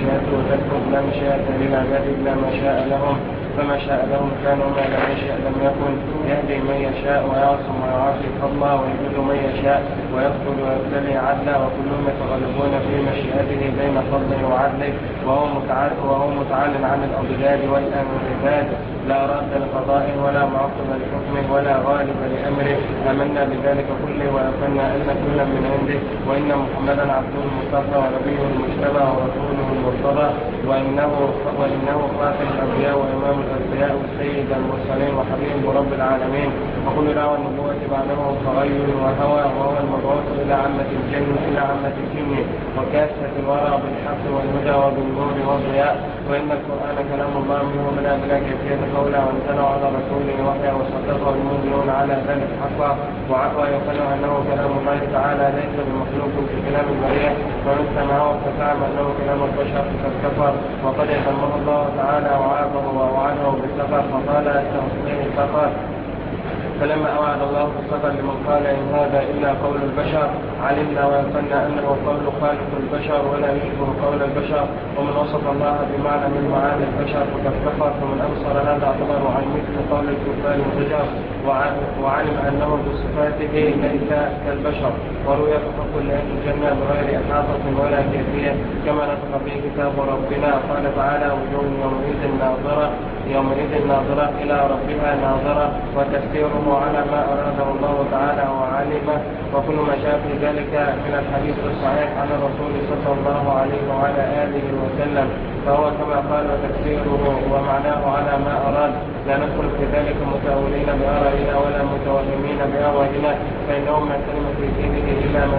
مشيئته تكتب لا مشيئة للعباد إلا ما شاء لهم فما شاء لهم كان وما لم يشاء لم يكن يهدي من يشاء ويعصم ويعافي فضلا ويذل من يشاء ويقتل ويبتلي عدلا وكلهم يتغلبون في مشيئته بين فضله وعدله وهو متعال عن الأضداد والأنباد لا راد لقضائه ولا معقب لحكمه ولا غالب لأمره آمنا بذلك كله ويقنا أن كلا من عنده وإن محمدا عبده المصطفى ونبيه المجتبى ورسوله المرتضى وإنه خاتم الأنبياء وإمام الأنبياء وسيد المرسلين وحبيب رب العالمين وكل دعوى النبوة بعده تغير وهوى وهو المبعوث إلى عامة الجن وكافة الورى بالحق والهدى وبالنور والضياء وإن القرآن كلام الله منه بلا كيفية قوله وانزله على رسوله وحيا وصدقه المؤمنون على ذلك حقا ويقول أنه كلام الله تعالى ليس بمخلوق في كلام البرية ومن سمعه فزعم أنه كلام البشر فقد كفر وقد يذمه الله تعالى وعاقبه ووعده بالسفر فقال سأصليه سفر فلما أوعد الله بالسفر لمن قال إن هذا إلا قول البشر علمنا ويقلنا أنه قول خالق البشر ولا يشبه قول البشر ومن وصف الله بمعنى من معاني البشر فقد كفر فمن أبصر هذا اعتبر عن مثل قول الكفار البشر وعلم أنه بصفاته ليس كالبشر ورؤية حق لأهل الجنة بغير إحاطة ولا كيفية كما نطق به كتاب ربنا قال تعالى وجوه يومئذ ناظرة إلى ربها ناظرة وتفسيره على ما أراده الله تعالى وعلمه وكل ما جاء في ذلك من الحديث الصحيح عن الرسول صلى الله عليه وعلى آله وسلم فهو كما قال وتفسيره ومعناه على ما أراد لا ندخل في ذلك متأولين بآرائنا ولا متوهمين بأهوائنا فإنهم من سلم في دينه إلا من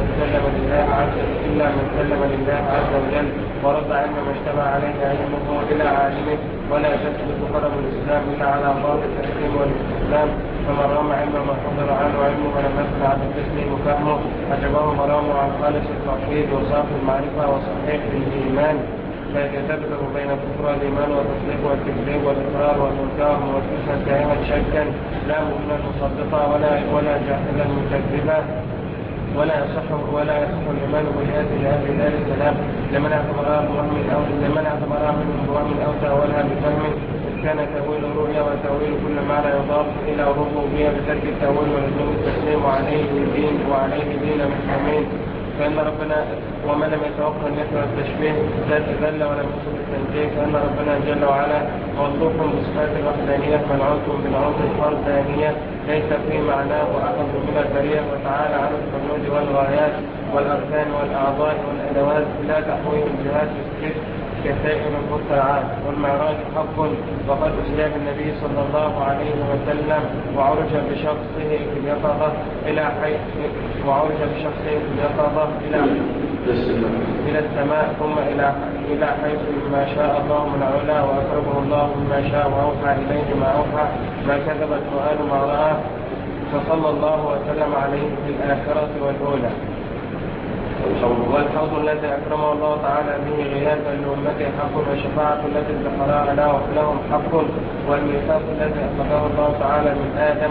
سلم لله عز وجل ورد علم ما اشتبه عليه علمه إلى عالمه ولا تثبت قدم الإسلام إلا على ضابط التسليم والاستسلام فمن رام علم ما حضر عنه علمه ولم يكن عن التسليم فهمه أجبه مرامه عن خالص التوحيد وصافي المعرفة وصحيح الإيمان فيتذبذب بين كفر الإيمان والتصديق والتكذيب والإقرار والإنكار موسوسا دائما شكا لا مؤمنا مصدقا ولا جاهلا مكذبا ولا يصح الإيمان بآيات لأهل دار السلام لمن اعتبرها منهم بوهم أو تأولها بفهم كان تأويل الرؤيا وتأويل كل معنى يضاف إلى الربوبية بترك التأويل ولزوم التسليم وعليه دين محكمين فإن ربنا ومن لم يتوقع النفي والتشبيه ذل ولم يصب التنزيه فإن ربنا جل وعلا موصوف بصفات الوحدانية منعوت بنعوت الفردانية ليس في معناه أحد من البرية وتعالى عن الحدود والغايات والأركان والأعضاء والأدوات لا تحويه الجهات الست كسائر المرتعات والمعراج حق وقد أجاب النبي صلى الله عليه وسلم وعرج بشخصه في اليقظة إلى السماء ثم إلى حيث ما شاء الله من علا وأقربه الله مما شاء وأوحى إليه ما أوحى ما كذب الفؤاد ما رأى فصلى الله وسلم عليه في الآخرة والأولى والحوض الذي أكرمه الله تعالى به غياثا لأمته حق والشفاعة التي ادخرها لهم حق والميثاق الذي أخذه الله تعالى من آدم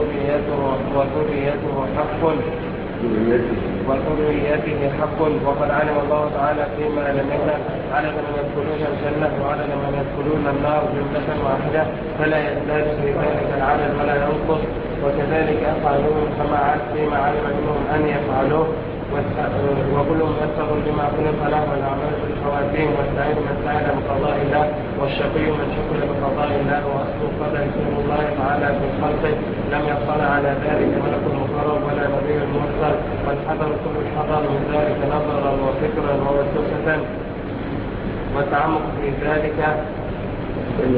وذريته حق وقد علم الله تعالى فيما لم يعلم عدد من يدخلون الجنة وعدد من يدخلون النار جملة واحدة فلا يزداد في ذلك العدد ولا ينقص وكذلك أفعلوهم كما فيما علم منهم أن يفعلوه وكلهم يستغل بما خلق له من أعمال الخواتيم والسعيد من سعد بقضاء الله والشقي من شكر بقضاء الله وأصل قدر اسم الله تعالى في خلقه لم يطلع على ذلك ملك المقرب ولا نبي المرسل والحذر كل الحذر من ذلك نظرا وفكرا ووسوسة والتعمق في ذلك فإن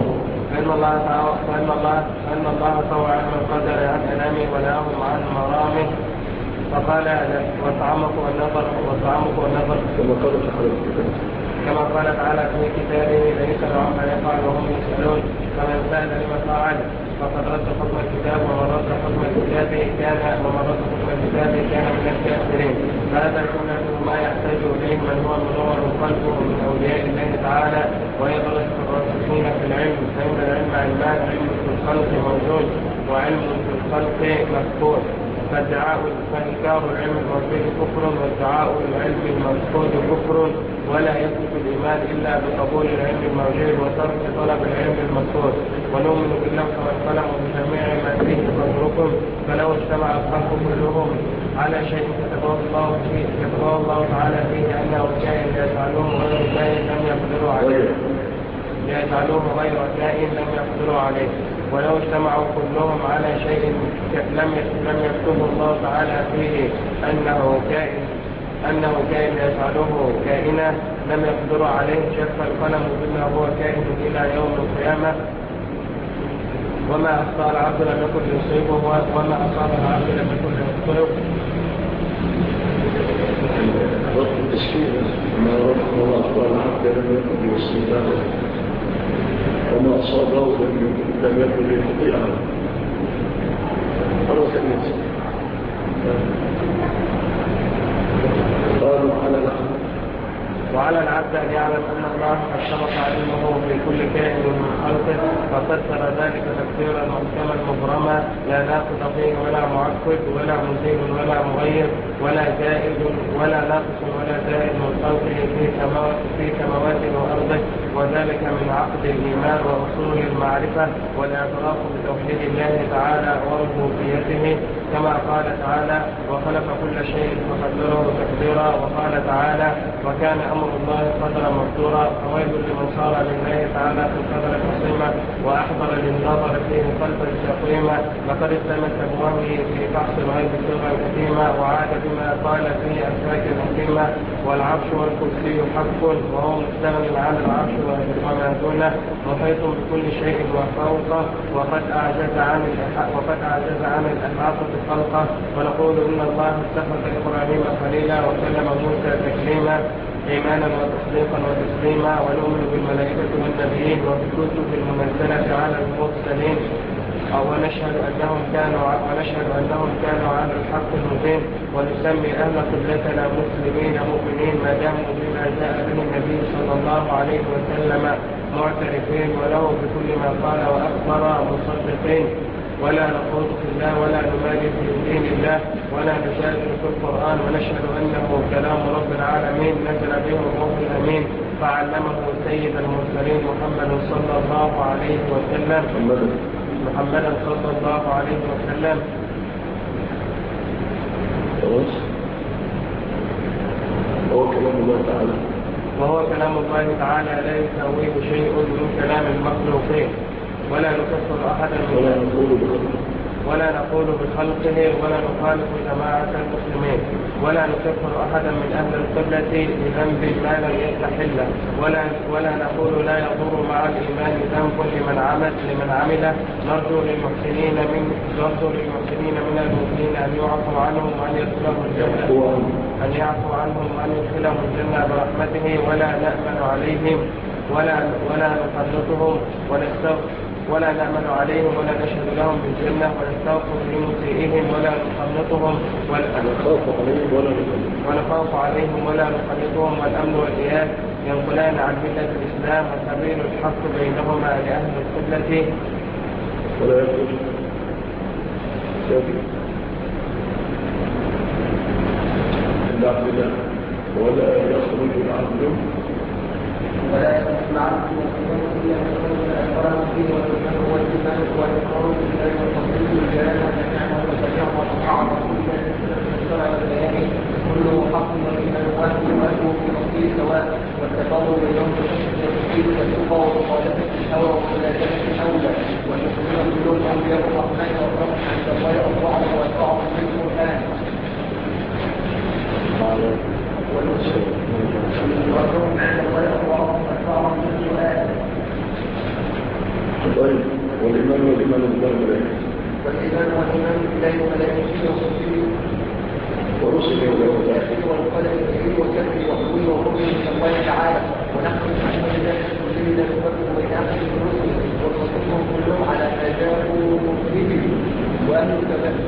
الله طوع علم القدر عن أنامه ونهاهم عن مرامه فقال والتعمق والنظر كما قال تعالى في كتابه ليس عما يفعل وهم يسألون فمن سأل لما فعل فقد رد حكم الكتاب ومن رد حكم الكتاب كان من الكافرين فهذا كله ما يحتاج إليه من هو منور قلبه من أولياء الله تعالى ويدرس الراسخين في العلم فإن العلم علمان علم في الخلق موجود وعلم في الخلق مفقود فإنكار العلم الموجود كفر، وادعاء العلم المفقود كفر، ولا يثبت الإيمان إلا بقبول العلم الموجود وترك طلب العلم المفقود. ونؤمن باللوح والقلم وبجميع ما فيه صدركم، فلو اجتمع الخلق كلهم على شيء كتبه الله تعالى فيه أنه كائن ليجعلوه غير كائن لم يقدروا عليه، ولو اجتمعوا كلهم على شيء لم يكتبه الله تعالى فيه أنه كائن ليجعلوه كائنا لم يقدروا عليه، جف القلم بما هو كائن إلى يوم القيامة. وما أخطأ العبد لم يكن ليصيبه، وما أصاب العبد لم يكن ليخطئه. وما أخطأ العبد لم يكن ليصيبه، وما أصابه لم يكن ليخطئه. قالوا وعلى العبد أن يعلم أن الله قد سبق علمه في كل كائن من خلقه، ففسر ذلك تفسيرا محكما مبرما لا ناقض فيه ولا معقد ولا مزيد ولا مغير ولا زائد ولا ناقص ولا زائد من خلقه في سماواته وأرضه، وذلك من عقد الإيمان وأصول المعرفة والاعتراف بتوحيد الله تعالى وربوبيته، كما قال تعالى: وخلق كل شيء فقدره تقديرا. وقال تعالى: وكان أمر الله قدرا مقدورا. فويل لمن صار لله تعالى في القدر قسيما، وأحضر للنظر فيه قلبا سقيما، لقد استمت بوهمه في بحث الغيب سرا كتيما، وعاد بما قال فيه أساك حكيما. والعرش والكرسي حق، وهو مستغن عن العرش وما دونه، محيط بكل شيء وفوقه، وقد أعجز عن الإحاطة خلقه. ونقول إن الله اتخذ إبراهيم خليلا وكلم موسى تكليما، إيمانا وتصديقا وتسليما. ونؤمن بالملائكة والنبيين وبالكتب المنزلة على المرسلين، ونشهد أنهم كانوا على الحق المبين. ونسمي أهل قبلتنا مسلمين مؤمنين ما داموا بما جاء به النبي صلى الله عليه وسلم معترفين، وله بكل ما قال وأخبر مصدقين. ولا نخوض في الله ولا نبالي في دين الله ولا نجادل في القرآن، ونشهد أنه كلام رب العالمين نزل به الروح الأمين فعلمه سيد المرسلين محمدا صلى الله عليه وسلم. وهو كلام الله تعالى لا يساويه شيء من كلام المخلوقين. ولا نكفر أحدا ولا نقول بخلقه، ولا نخالف جماعة المسلمين، ولا نكفر أحدا من أهل القبلة بذنب ما لم يستحله، ولا نقول لا يضر مع الإيمان ذنب لمن عمله. نرجو للمحسنين من المؤمنين أن يعفو عنهم وأن يدخلهم الجنة برحمته، ولا نأمن عليهم ولا نأمن عليهم ولا نشهد لهم بالجنة، ونستغفر لمسيئهم ولا نخلطهم والأمن والإياس ينقلان عن ملة الإسلام، وسبيل الحق بينهما لأهل القبلة. ولا يخرج العبد ولا يخرج العبد ولا يخرج العبد إلا الإكرام فيه والإيمان والإيمان والإقرار بالله والتصديق بالجلال والنعمة والتبعير والطاعة وكل الشرع والبيان كله حق، والإيمان واحد وأهله في أصله سواء، والتفاضل بينهم بالحسن والتوحيد والتقوى ومخالفة الهوى وملازمة الأولى، والمسلمين كلهم أولياء الرحمن والرحمة عند الله أطاعه وأطاعه في القرآن. والمسلمين عند الله أطاعه وأطاعه في القرآن. طيب، والإيمان بالله والملائكة ورسله والقدر الكريم وكفره وحلوله وحكمه من الله تعالى، ونحن نحن بذلك كله لا نفرق بين أحد الرسل، ونصدقهم كلهم على ما جاءوا به، وأهل الكبائر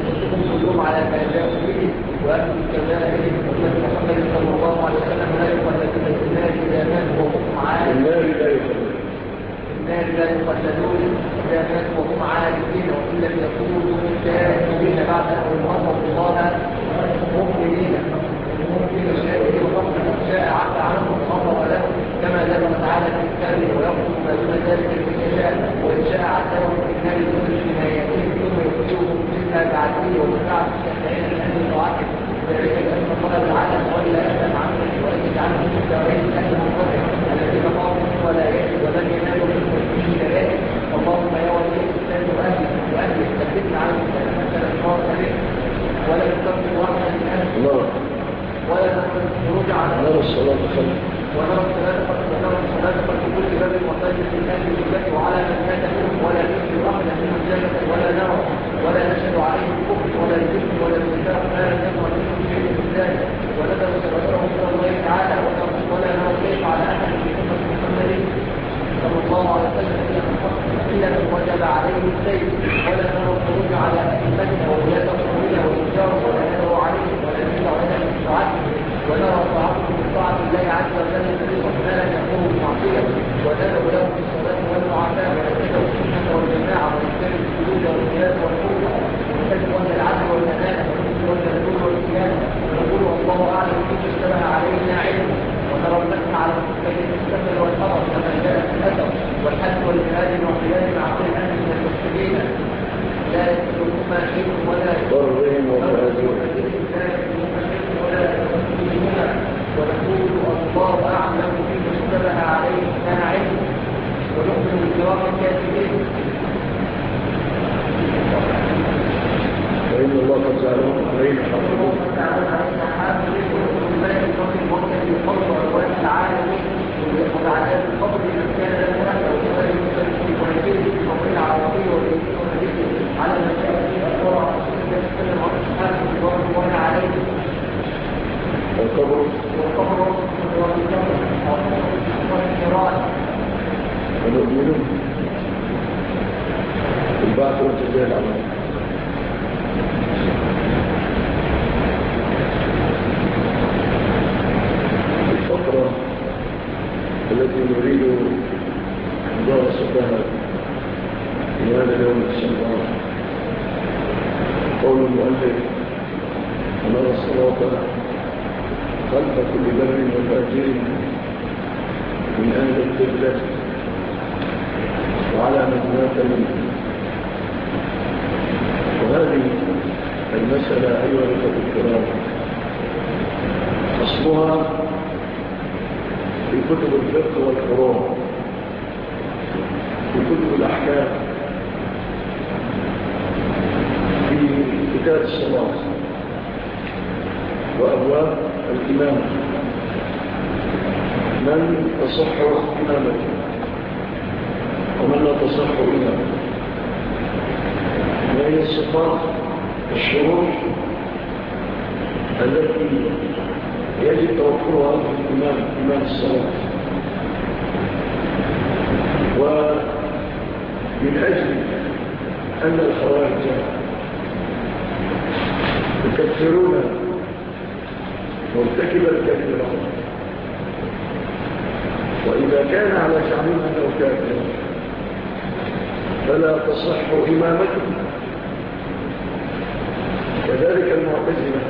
وأهل الكبائر أمة محمد صلى الله عليه وسلم لا يقلدون في النار إذا ماتوا وهم عالمين، إذا ماتوا وهم عالمين، وإن لم يكونوا كانوا تائبين بعد أن وصلوا الله مؤمنين شيء وقبل أن شاء عفى عنهم وغفر لهم كما ذكر تعالى في كتابه ويغفر ما دون ذلك لمن يشاء وإن شاء عذبهم في النار دون جناياتهم ثم يخرجهم منها بعدين ومتاع الشافعين من أهل طاعته ذلك بأن الله تعالى تولى أهلا عنهم ولم يجعلهم في الدارين أهل منقطع الذين قاموا ولا يأتي ولم ينالوا منهم في شرائع اللهم يا ولي الإسلام وأهله ثبتنا على المسلمة الخاصة به ولا نكفر واحدا من أهله ولا نقل الخروج على نرى الصلاة خلق ونرى الصلاة في كل باب وسائل في الأهل بالله وعلى من ماتهم ولا نشهد أحدا منهم جنة ولا نار ولا نشهد عليه الكفر ولا الذكر ولا النفاق لا يقوى منهم شيء من ذلك ونذر سببهم إلى الله تعالى ولا نرى كيف على أحد من أمة محمد صلى الله عليه وسلم إلا من وجب عليه السيف ولا نرى الخروج على أئمتنا وولاة أمورنا والتجار ولا نرى عليهم ولا نرى على طاعتهم ونرى طاعتهم بطاعة الله عز وجل ما لم يأمروا بمعصية وندعو لهم بالصلاة والمعافاة ونتبع السنة والجماعة ونجتنب السجود والقيام والقوة ونتبع أهل العدل والأمانة ونتبع النور والصيانة ونقول الله أعلم كيف اشتبه علينا علم ونرى المسح على المستقيم السفل والخطر كما جاء في الأثر والحج والجهاد والقيام مع كل أهل من المسلمين لا يسلكهما شيء ولا ضرهم وفادهم ونقول الله أعلم فيما اشتبه عليه ما علم ونؤمن بالجواب الكاتبين وإن الله قد جعلهم علينا حافظون وبعدات الفضل من كان له أهل ويجب في فضل العربي والإنسان على المسائل الأخرى ويستمر وأصحابه رضوان الله عليه والقبر ونؤمن بالبعث والجزاء العمل الفترة التي نريد مدارستها في هذا اليوم الشهر قول المؤلف ونرى الصلاة خلف كل بر وفاجر من أهل القبلة وعلى من مات منه. وهذه المسألة أيها الأخوة الكرام أصلها في كتب الفقه والفروع في كتب الأحكام في كتاب الصلاة وأبواب الإمامة من تصح إمامته ومن لا تصح إمامته ما هي الصفات الشروط التي يجب توفرها في إمام الصلاة ومن أجل أن الخوارج يكفرون مرتكب الكبيرة وإذا كان على شعبهم أنه كافر فلا تصح إمامته. كذلك المعتزلة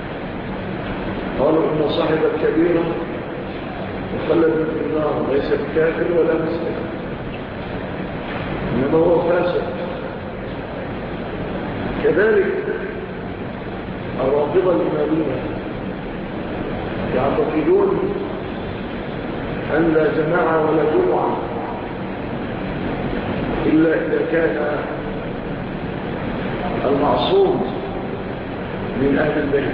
قالوا إن صاحب الكبيرة مخلد في النار ليس بكافر ولا مسلم إنما هو فاسق. كذلك الرافضة الإمامية يعتقدون أن لا جماعة ولا جمعة إلا إذا كان المعصوم من أهل البيت.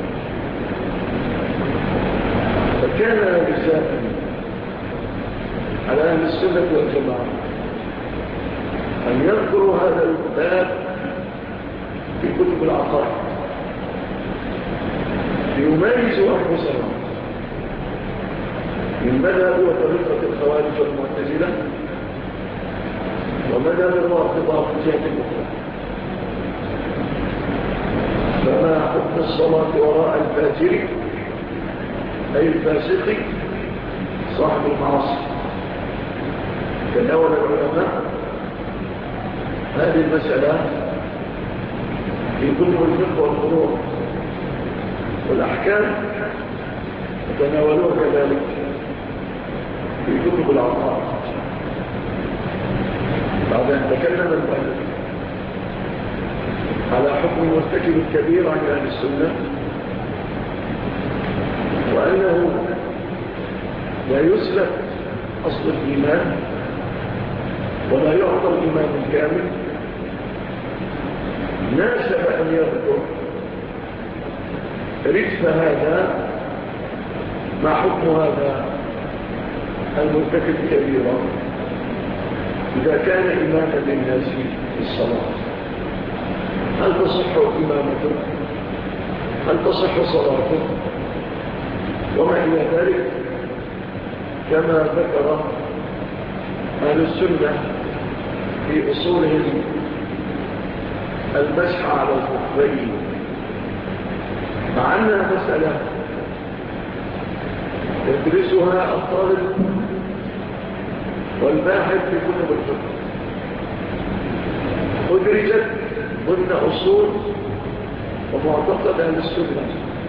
فكان لزاما على أهل السنة والجماعة أن يذكروا هذا الباب في كتب العقائد ليميزوا أنفسهم من مذهب وطريقة الخوارج والمعتزلة ومذهب الرافضة في جهة أخرى. فما حكم الصلاة وراء الفاجر أي الفاسق صاحب المعاصي؟ تناول العلماء هذه المسألة في كتب الفقه والفروع والأحكام، يتناولوها كذلك في كتب العقائد. بعد أن تكلم المؤلف على حكم مرتكب الكبير عند أهل السنة، وأنه لا يسلب أصل الإيمان ولا يعطى الإيمان الكامل، ناسب أن يذكر رجف هذا مع حكم هذا المرتكب كبيرا إذا كان إماما للناس في الصلاة. هل تصح إمامته؟ هل تصح صلاته؟ وما إلى ذلك، كما ذكر أهل السنة في أصولهم المسح على الخفين، مع أنها مسألة يدرسها الطالب والباحث في كتب الفقه، أدرجت ضمن أصول ومعتقد أهل السنة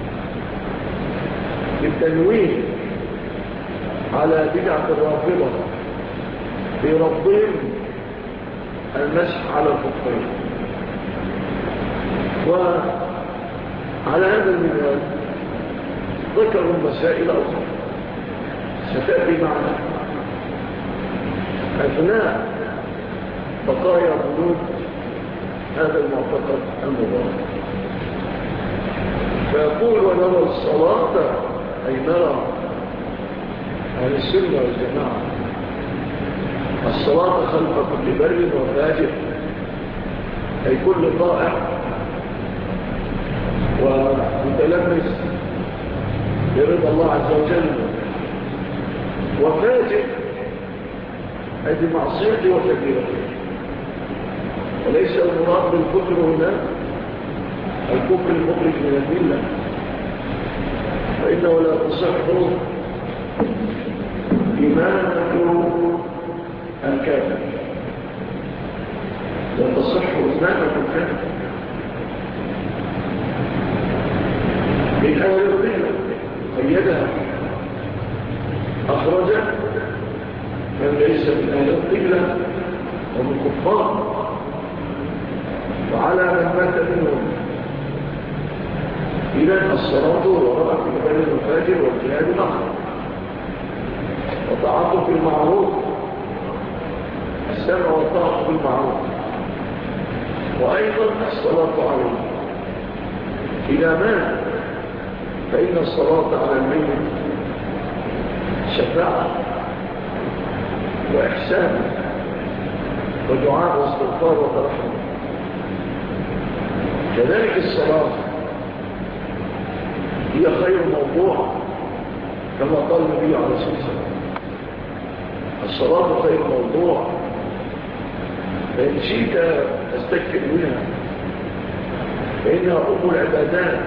بالتنويه على بدعة الرافضة في ربهم المسح على الخفين. وعلى هذا المنوال ذكروا مسائل أخرى ستأتي معنا أثناء بقايا بنود هذا المعتقد المبارك. فيقول: ونرى الصلاة، أي نرى أهل السنة والجماعة الصلاة خلف كل بر وفاجر، أي كل طائع ومتلمس برضا الله عز وجل، وفاجر أي بمعصيته وكبيرته. وليس المراد بالكفر هنا الكفر المخرج من الملة، فإنه لا تصح إمامة الكافر، لا تصح إمامة الكافر من أهل القبلة، قيدها أخرج من ليس من أهل القبلة ومن كفار، وعلى من مات منهم. إذن الصلاة وراء في البلد الفاجر والجهاد معه، وطاعته في المعروف، السمع والطاعة في المعروف، وأيضا الصلاة عليه إذا مات، فإن الصلاة على الميت شفاعة وإحسان ودعاء واستغفار وترحم. كذلك الصلاة هي خير موضوع، كما قال النبي عليه الصلاة والسلام: الصلاة خير موضوع، فإن شئت أستكثر منها، فإنها أم العبادات.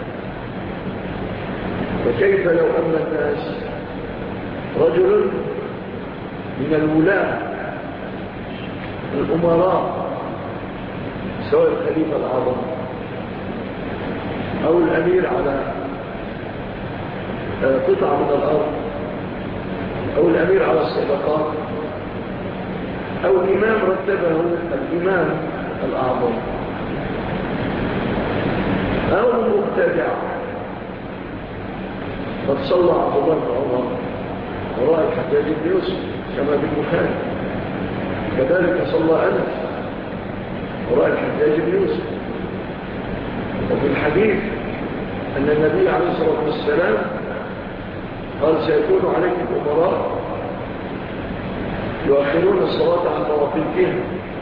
وكيف لو أن الناس رجل من الولاة الأمراء، سواء الخليفة الأعظم أو الأمير على قطعة من الأرض أو الأمير على الصدقات أو الإمام رتبه الإمام الأعظم أو المبتدع، قد صلى عبد الله بن عمر وراء الحجاج بن يوسف كما في البخاري، كذلك صلى أنس وراء الحجاج بن يوسف. وفي الحديث أن النبي عليه الصلاة والسلام قال: سيكون عليكم أمراء يؤخرون الصلاة عن مواقيتها،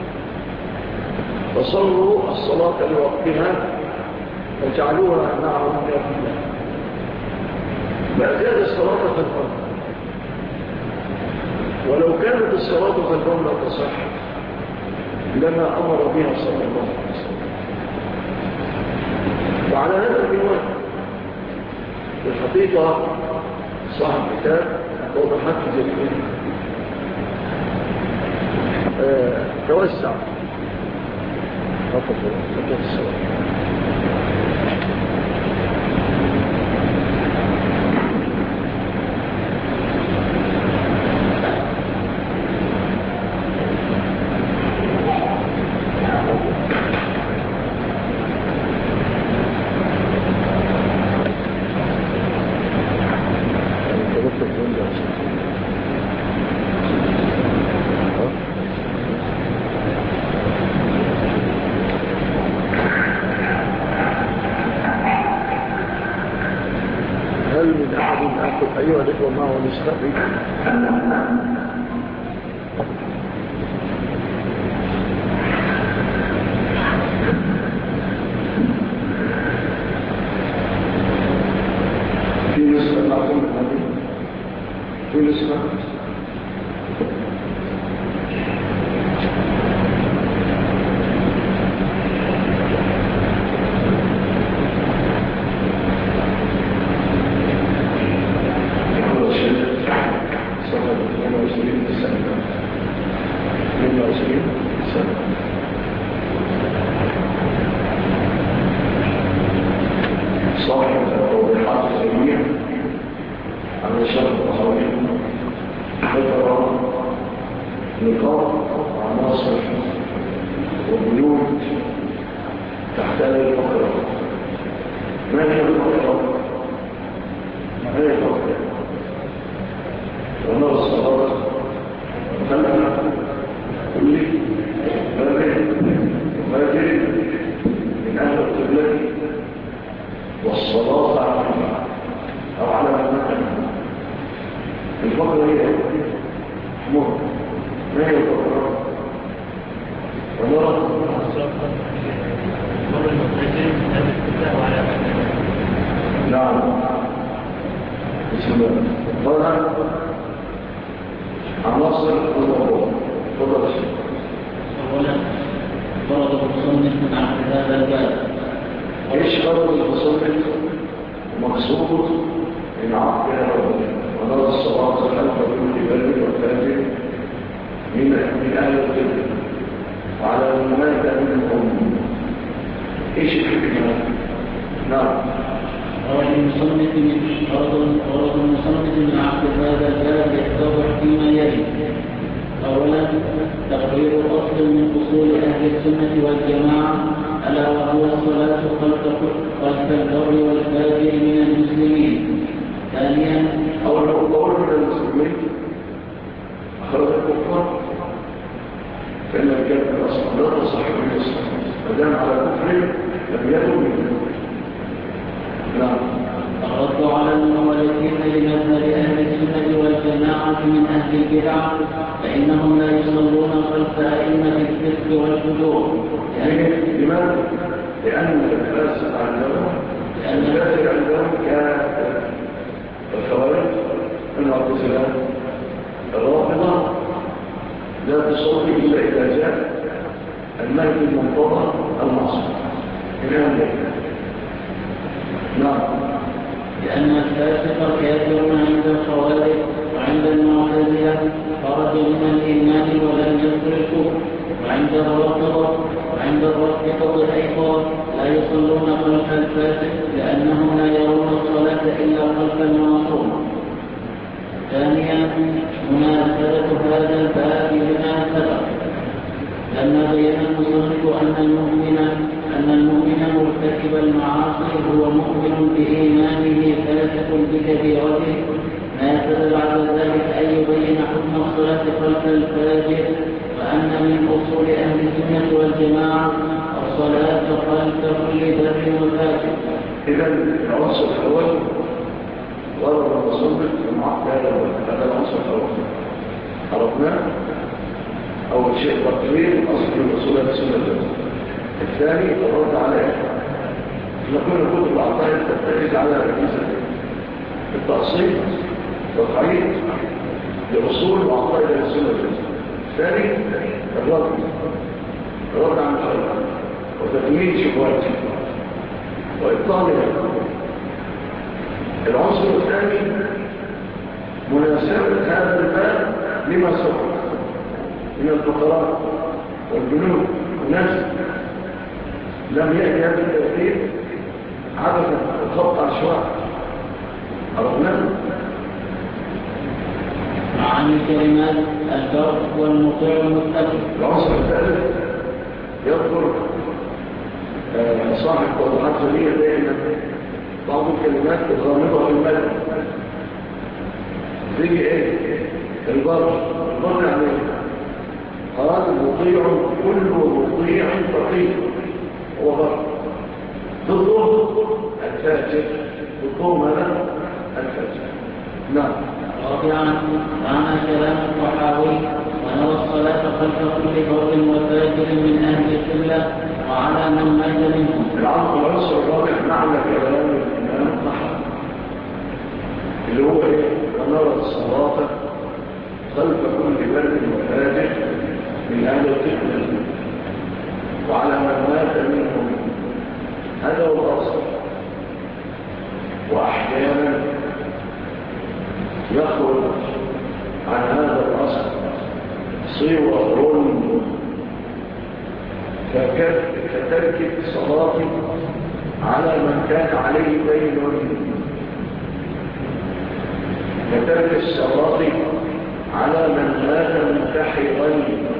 فصلوا الصلاة لوقتها وجعلوها معهم نافلة، فأزاد الصلاة خلفهم. ولو كانت الصلاة خلفهم لا تصح لما أمر بها صلى الله عليه وسلم. وعلى هذا المنوال في الحقيقة صاحب كتاب توضحات جديدة توسع فقط الصلاة. أيها الإخوة معه نسخة في نسخة معكم في نسخة لم يأتي هذا الترتيب عبثا وخط عشواء. عرفنا؟ معاني الكلمات البر والمطيع المتقي. العنصر الثالث يذكر صاحب توضيحات جميلة دائما بعض الكلمات الغامضة في المدى. زي ايه؟ البر يعني قال مطيع، كل مطيع تقي هو بر. ضده الفاجر، ضده ماذا؟ الفاجر. نعم. رابعا معنى كلام الطحاوي ونرى الصلاة خلف كل بر وفاجر من أهل القبلة وعلى من مات منهم. العنصر الرابع معنى كلام الإمام الطحاوي اللي هو ايه؟ ونرى الصلاة خلف كل بر وفاجر من أهل القبلة وعلى من مات منهم. هذا هو الأصل. وأحيانا يخرج عن هذا الأصل صور كترك الصلاة على من كان عليه دين، كترك الصلاة على من مات منتحرا،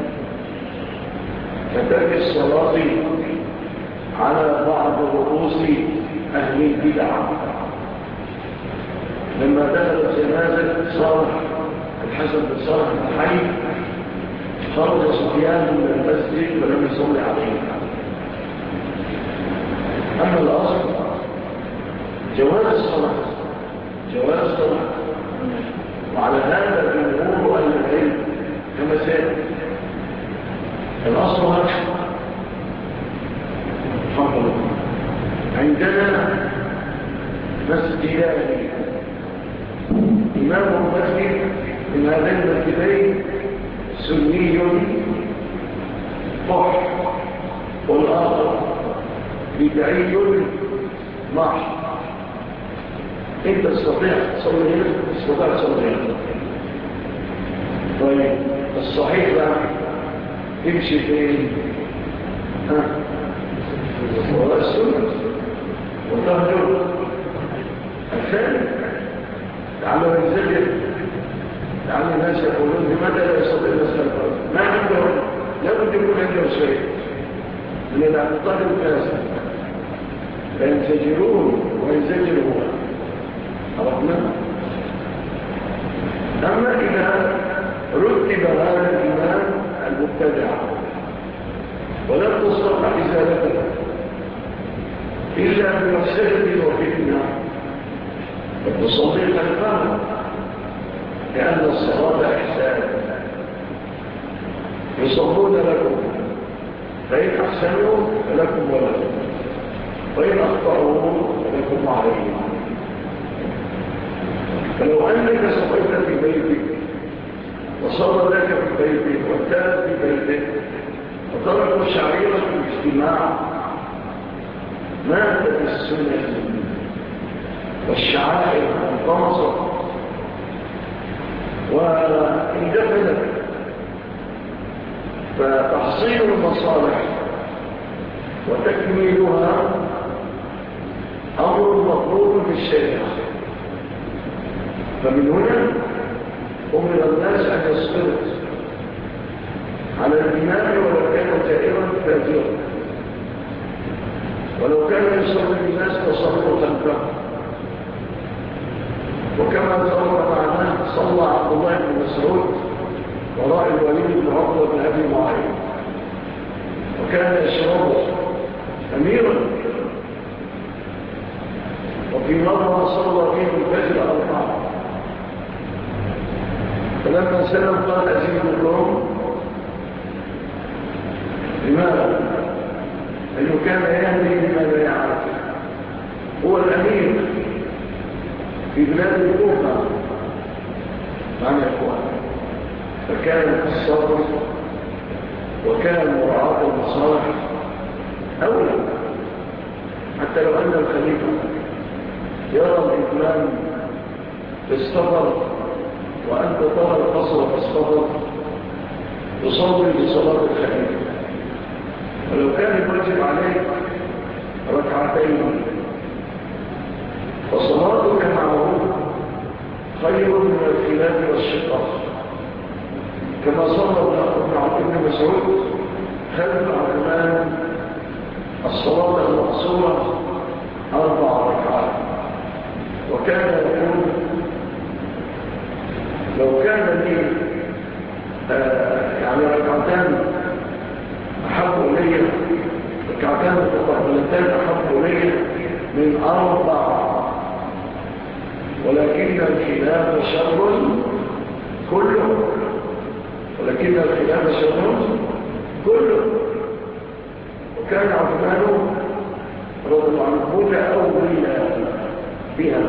كترك الصلاة على بعض رؤوس أهل البدع. لما دخلت جنازة صالح الحسن بن صالح الحي خرج سفيان من المسجد ولم يصلي عليه. أما الأصل جواز الصلاة، جواز الصلاة، وعلى هذا جمهور أهل العلم كما سيأتي. الأصل هذا عندنا مسجدان، إمام المسجد من هذين المسجدين سني طح، والآخر بدعي محض. انت تستطيع تصلي هنا، تستطيع تصلي هنا. طيب الصحيح بقى تمشي فين؟ وراء السنة وتهجر الثاني. لعله ينزل، لعل الناس يقولون لماذا لا يستطيع الناس الفرد؟ ما عنده، لا بد يكون عنده شيء من الاعتقاد الفاسد فينزجرون وينزجرون. عرفنا؟ أما إذا رتب هذا الإمام المبتدع ولم تستطع إزالته إلا بمفسدة وفتنة فتصلي خلفه، لأن الصلاة إحسان. يصلون لكم فإن أحسنوا فلكم ولكم، وإن أخطأوا فلكم عليهم. فلو أنك صليت في بيتك وصلى لك في بيتك وكانت في بيتك وتركوا شعيرة الاجتماع ماتت السنة والشعائر انطمست واندفنت. فتحصيل المصالح وتكميلها أمر مطلوب في الشريعة. فمن هنا أمر الناس أن يصبروا على الإمام ولو كان جائرا فاجرا، ولو كان يصلي الناس فصلوا خلفه. وكما ذكر معنا صلى عبد الله بن مسعود وراء الوليد بن عقبة بن أبي معاوية، وكان يشربه أميرا. وفي مرة صلى فيه الفجر 4، فلما سلم قال أزيدكم. لماذا؟ لأنه كان يهدي بما لا يعرف. هو الأمير في بلاد الكوفة مع الإخوان، فكان الصبر وكان مراعاة المصالح أولى. حتى لو أن الخليفة يرى الإمام في السفر وأنت ترى القصر في السفر تصلي بصلاة الخليفة، ولو كان الواجب عليك ركعتين، وصلاتك معه خير من الخلاف والشقاق، كما صلى ابن مسعود خلف عثمان الصلاة المقصورة 4 ركعات، وكان يقول لو كان لي يعني ركعتان أحب إلي، ركعتان متقبلتان أحب إلي من 4، ولكن الخلاف شر كله، ولكن الخلاف شر كله. وكان عثمان رضي الله عنه متأوليا بها،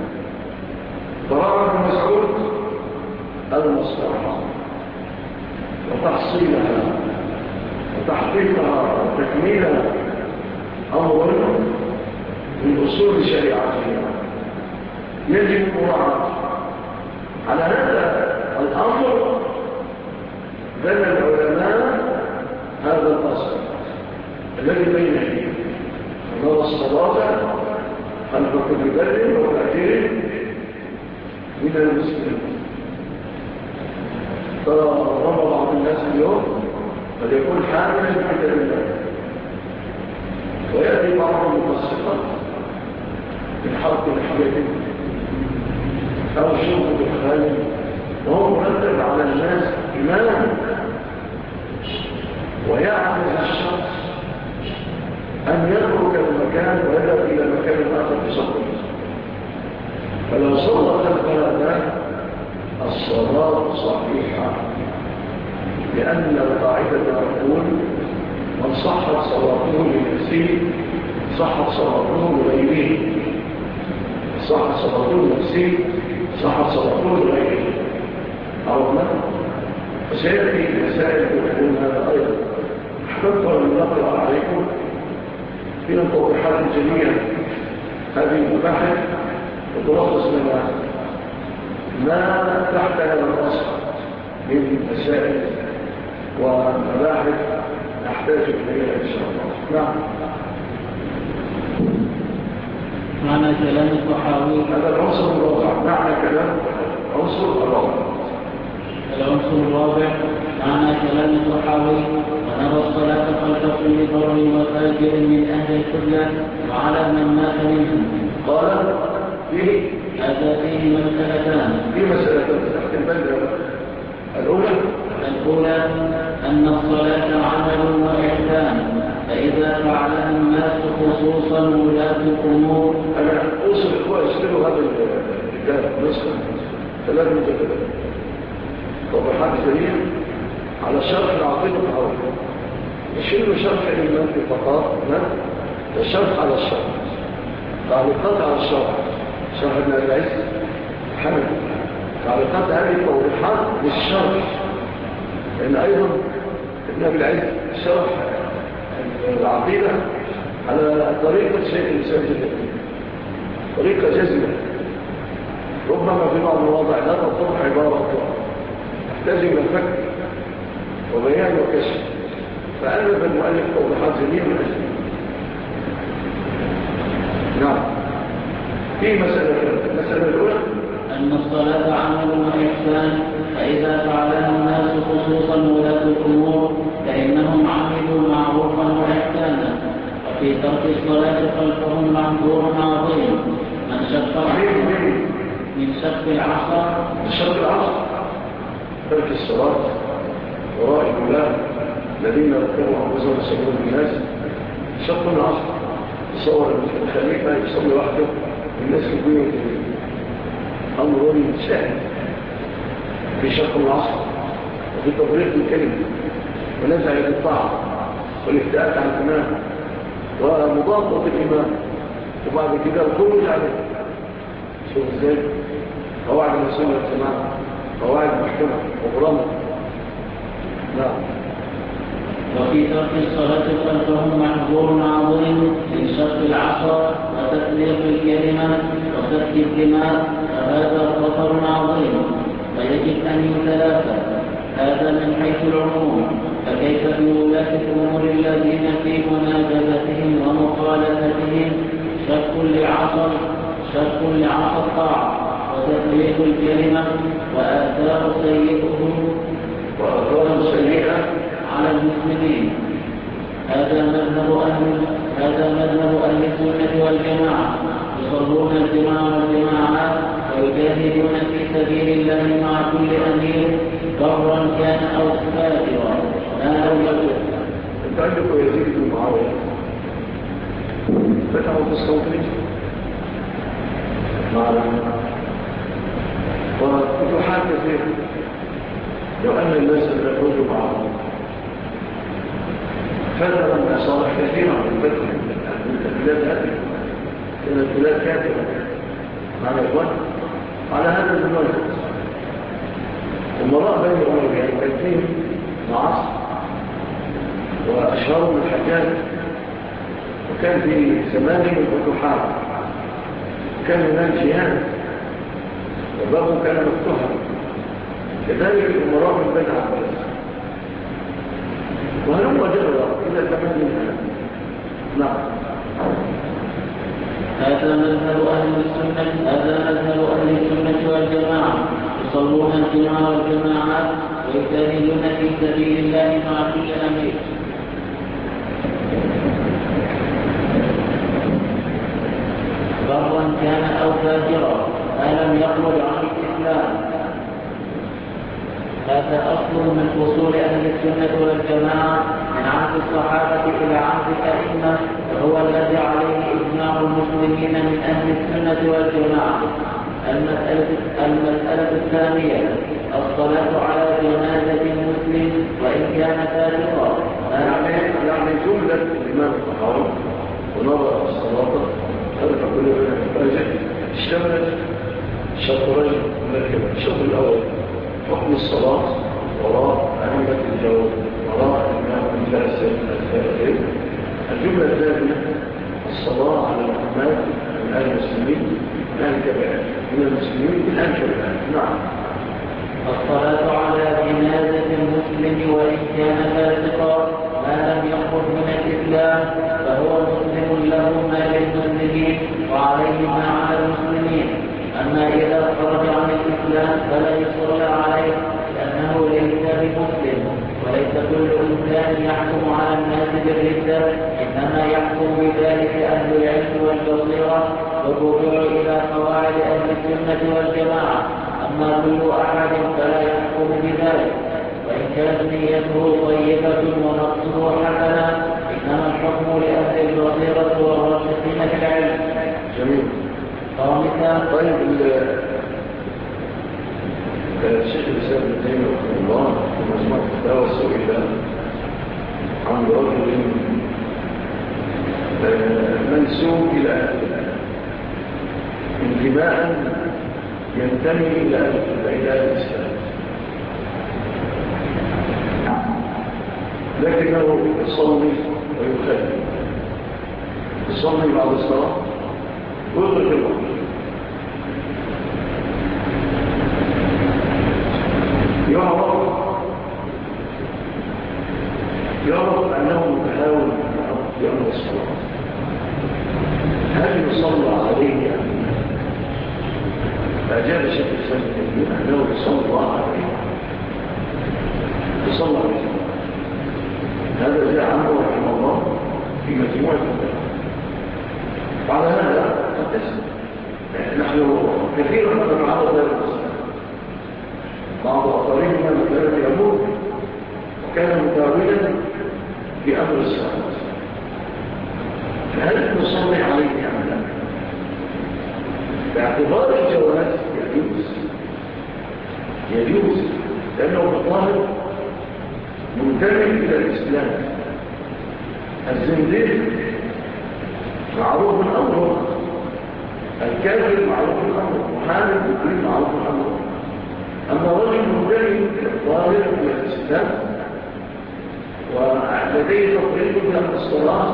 فرأى ابن مسعود المصلحة وتحصيلها وتحقيقها وتكميلها أمر من أصول شريعتنا يجب مراعاته. على هذا الأمر بنى العلماء هذا الأصل الذي بين يديه، أنه الصلاة خلف كل بر وفاجر من المسلمين. فرمى بعض الناس اليوم قد يكون حاملا بكتاب الله، ويأتي بعض المفسقات من حرق الحياة أو شرب بالخالي، وهو مرتب على الناس إمام، ويعمل الشخص أن يترك المكان ويذهب إلى مكان آخر بصدره. فلو صلى خلف هذا الصلاة صحيحة، لأن القاعدة تقول من صحت صلاته لنفسه صحت صلاته لغيره، صحت صلاته لنفسه صحت صلاته لغيره. عرفنا؟ فسيأتي مسائل تقولون هذا أيضا. أحببت أن نقرأ عليكم في التوضيحات الجميلة هذه المباحث، وتلخص لنا ما تحت هذا الأصل من مسائل ومباحث نحتاج إليها إن شاء الله. نعم. معنى كلام الطحاوي هذا العنصر الرابع. معنى كلام العنصر الرابع. العنصر الرابع معنى كلام الطحاوي: ونرى الصلاة خلف كل بر وفاجر من أهل القبلة وعلى من مات منهم. قال فيه هذا فيه مسألتان. في مسألتان تحت البلد. الأولى أن الصلاة عمل وإحسان، فإذا فعلها الناس خصوصا ولاة الأمور. أنا أوصل إخوة يشتروا هذا الكتاب نسخة 3 مجلدات توضيحات سريعة على شرح العقيدة الطحاوية. يشيلوا شرح الإمام في فقط، لا الشرح على الشرح، تعليقات على الشرح، شرح ابن العز حمد، تعليقات هذه التوضيحات للشرح، لأن أيضا ابن أبي العز شرح العقيدة على طريقة شيخ الإسلام الجديد، طريقة جزمة، ربما في بعض المواضع لا تطرح عبارة تحتاج إلى فك وبيان وكشف، فألف المؤلف توضيحات جميلة من أجل. نعم. في المسألة الأولى أن الصلاة عمل وإحسان، فإذا فعلها الناس خصوصا ولاة الأمور فإنهم عملوا معروفا وإحسانا، وفي ترك الصلاة خلفهم معذور عظيم. من شق العصر ترك الصلاة وراء الولاة الذين ركبوا أنفسهم يصلون بالناس شق العصر. تصور الخليفة يصلي وحده والناس يقولوا أمر شاهد في شق العصر وفي تطبيق الكلمة ونزع الإطاعة والافتئات عن الإمام ومضاطة الإمام، وبعد كده الخروج عليه. شوف ازاي قواعد الرسول والجماعة، قواعد محكمة وبرامج. نعم. وفي ترك الصلاة خلفهم محظور عظيم من شق العصا وتطليق الكلمة وسفك الدماء، فهذا خطر عظيم ويجب أن يتلافى. هذا من حيث العموم. فكيف بولاة الأمور الذين في منازلتهم ومخالفتهم شك لعصى الطاعة وتفريق الكلمة وآثار سيئة على المسلمين. هذا مذهب أهل السنة والجماعة، يصلون الجماعات ويجاهدون في سبيل الله مع كل أمير برا كان أو فاجرا لا يوجد. تعلق يزيد بن معاوية فتحوا في الصوت وفتوحات كثيرة. لو أن الناس يخرجوا معهم فتروا مصالح كثيرة من فتح البلاد هذه، كانت البلاد كافرة مع الإخوان على هذا الزمان. ومراء بين الأمريكان كان فيهم معاصر وأشهرهم الحجاج، وكان في زمانهم فتوحات، وكان هناك جهاد وبابه كان مفتوحا. كذلك الأمراء من بين عباس وهلم جرى إلى زمن منها. نعم. هذا مذهب أهل السنة والجماعة، يصلون الجمعة والجماعات ويجاهدون في سبيل الله مع كل أمير. برا كان أو فاجرا ما لم يخرج عن الإسلام. هذا أصل من أصول أهل السنة والجماعة من عهد الصحابة إلى عهد الأئمة، وهو الذي عليه إجماع المسلمين من أهل السنة والجماعة. المسألة الثانية الصلاة على جنازة المسلم وإن كان فاسقا. يعني جملة الإمام الطحاوي ونظر الصلاة خلف كل بين الفاجر اشتملت شطرين مركبة. الشطر الأول حكم الصلاة وراء أئمة الجو وراء الإمام الفاسق الفاسق. الجملة الثانية الصلاة على الأمات من أهل المسلمين الآن كبير من المسلمين الآن كبير. نعم. الصلاة على جنازة المسلم وإن كان فاسقا ما لم يخرج من الإسلام فهو مسلم له ما للمسلمين وعليه ما على المسلمين. أما إذا خرج عن الإسلام فلا يصلى عليه لأنه ليس بمسلم. وليس كل إنسان يحكم على الناس بالردة، إنما يحكم بذلك أهل العلم والبصيرة والرجوع إلى قواعد أهل السنة والجماعة. أما كل أحد فلا يحكم بذلك، وإن كانت نيته طيبة ونقصه حسنا إنما الحكم لأهل البصيرة والراسخين في العلم. جميل. طيب الشيخ الإسلام ابن تيمية رحمه الله في مجموعة الفتاوى سئل عن رجل منسوب إلى انتماء ينتمي إلى الإسلام، لكنه يصلي ويخالف، يصلي بعد الصلاة ويترك الوقت. يعرف أنه متهاون في أمر الصلاة. هل يصلى عليه أم لا؟ فأجاب الشيخ الإسلام ابن تيمية أنه يصلى عليه، يصلى عليه. هذا جاء عنه رحمه الله في مجموعة الفتاوى. وعلى هذا نحن كثيرا ما نتعرض لهذا المسألة. بعض أطاريهما مثلا يموت وكان متاولا في أمر الصلاة، فهل نصلي عليه أم لا؟ باعتبار الجواز يجوز لأنه الطالب منتمي إلى الإسلام. الزنديق معروف الأمر، الكافر معروف الأمر، محارب الدين معروف الأمر. أما رجل منتمي الطالب إلى الإسلام ولديه تفريط في أمر الصلاة،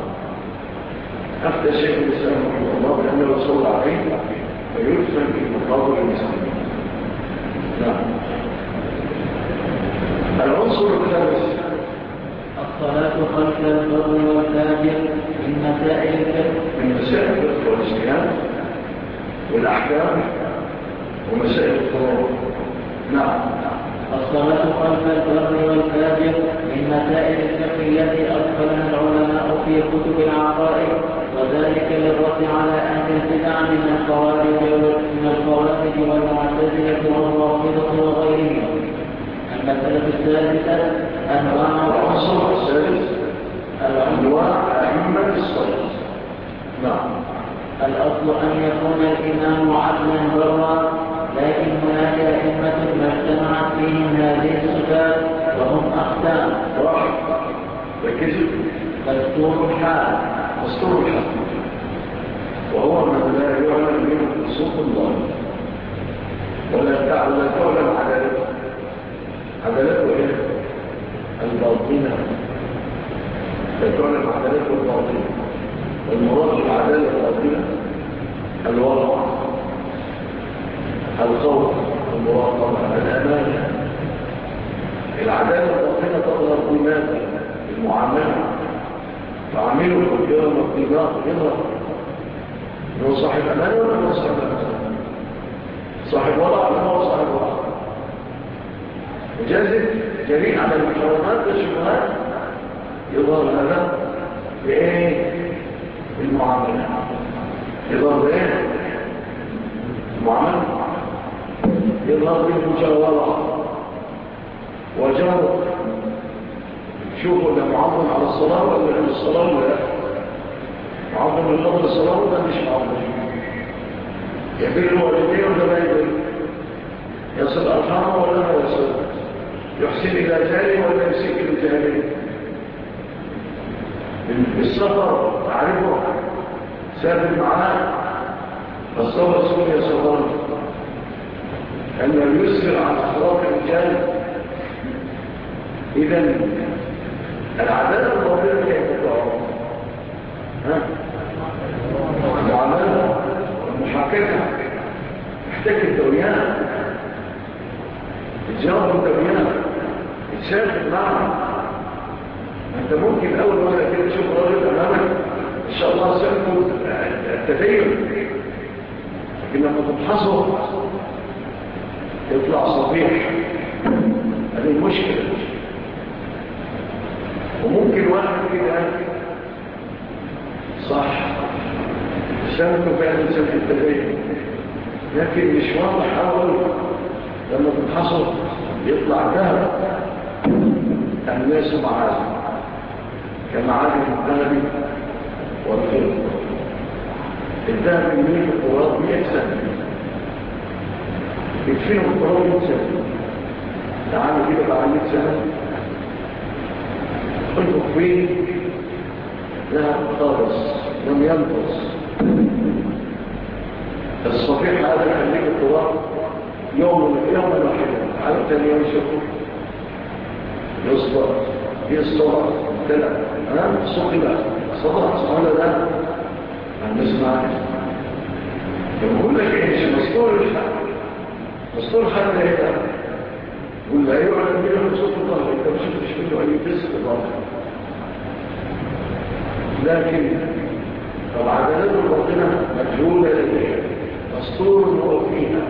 أفتى شيخ الإسلام رحمه الله بأنه يصلى عليه ويدفن في مقابر المسلمين. نعم. العنصر الخامس خلف البر والفاجر من مسائل الفقه والاجتهاد والأحكام ومسائل الفروع. نعم. الصلاة خلف البر والفاجر من مسائل الفقه التي أدخلها العلماء في كتب العقائد، وذلك للرد على أهل البدع من الخوارج والمعتزلة والرافضة وغيرهم. المسألة الثالثة أنواع العنصر الثالث أنواع أئمة الصلاة. نعم. الأصل أن يكون الإمام عدلا برا، لكن هناك أئمة ما اجتمعت فيهم هذه الصفات وهم أقسام. واحد ركزوا. دستور الحال وهو من لا يعلم منه خصوص الله ولا تعلم عدالته إيه؟ الباطنة. لا تعلم عدالته الباطنة. والمراد بالعدالة الباطنة الورع، الخوف، المراقبة، الأمانة. العدالة الباطنة تظهر بماذا؟ المعاملة. تعامله بالكرم والطباع يظهر هو صاحب أمانة ولا هو صاحب أمانة؟ صاحب ورع ولا هو صاحب ورع؟ وجازم جريء على المحرمات والشبهات يظهر هذا بإيه؟ بالمعاملة. يظهر بإيه؟ المعاملة. يظهر بالمجاورة وجاور. شوفوا ده معظم على الصلاة ولا على الصلاة ولا لا؟ معظم لفضل الصلاة ولا مش معظم؟ يبر والديه ولا لا يبر؟ يصل أرحامه ولا لا يصل؟ يحسن إلى جاره ولا يسيء إلى جاره؟ بالسفر تعرفه سافر معاه الصلاة السورية صلاة أن يسر عن أخلاق الرجال. إذن العدالة الباطنة كيف تعرف؟ المعاملة والمحاكمة تحتاج الدويان، تجاوب الدويان، تشارك معه. أنت ممكن أول مرة كده تشوف راجل أمامك إن شاء الله سيكون التدين، لكن لما تبحثه يطلع صبيح. هذه المشكلة. وممكن واحد كده صح سمته فعلا سمت التدين، لكن مش واضح أول لما تبحثه يطلع ذهب. الناس معادن كمعادن الذهب والفضة. الذهب يميل في التراب 100 سنة، يدفنه في التراب 100 سنة. تعالوا كده بعد 100 سنة خلقوا فيه ذهب خالص لم ينقص. الصفيح هذا يخليك التراب يوما واحدا، على ثاني يوم شكو يصدر تلع صقلة صدر صقلة لا نسمع. يقول لك ايش مسطور الحق ده هنا يقول لا يعلم منه خصوص الله. انت ما شفتش منه اي فسق الله، لكن العدالات الباطنة مجهولة لديه، مسطور هو فيها.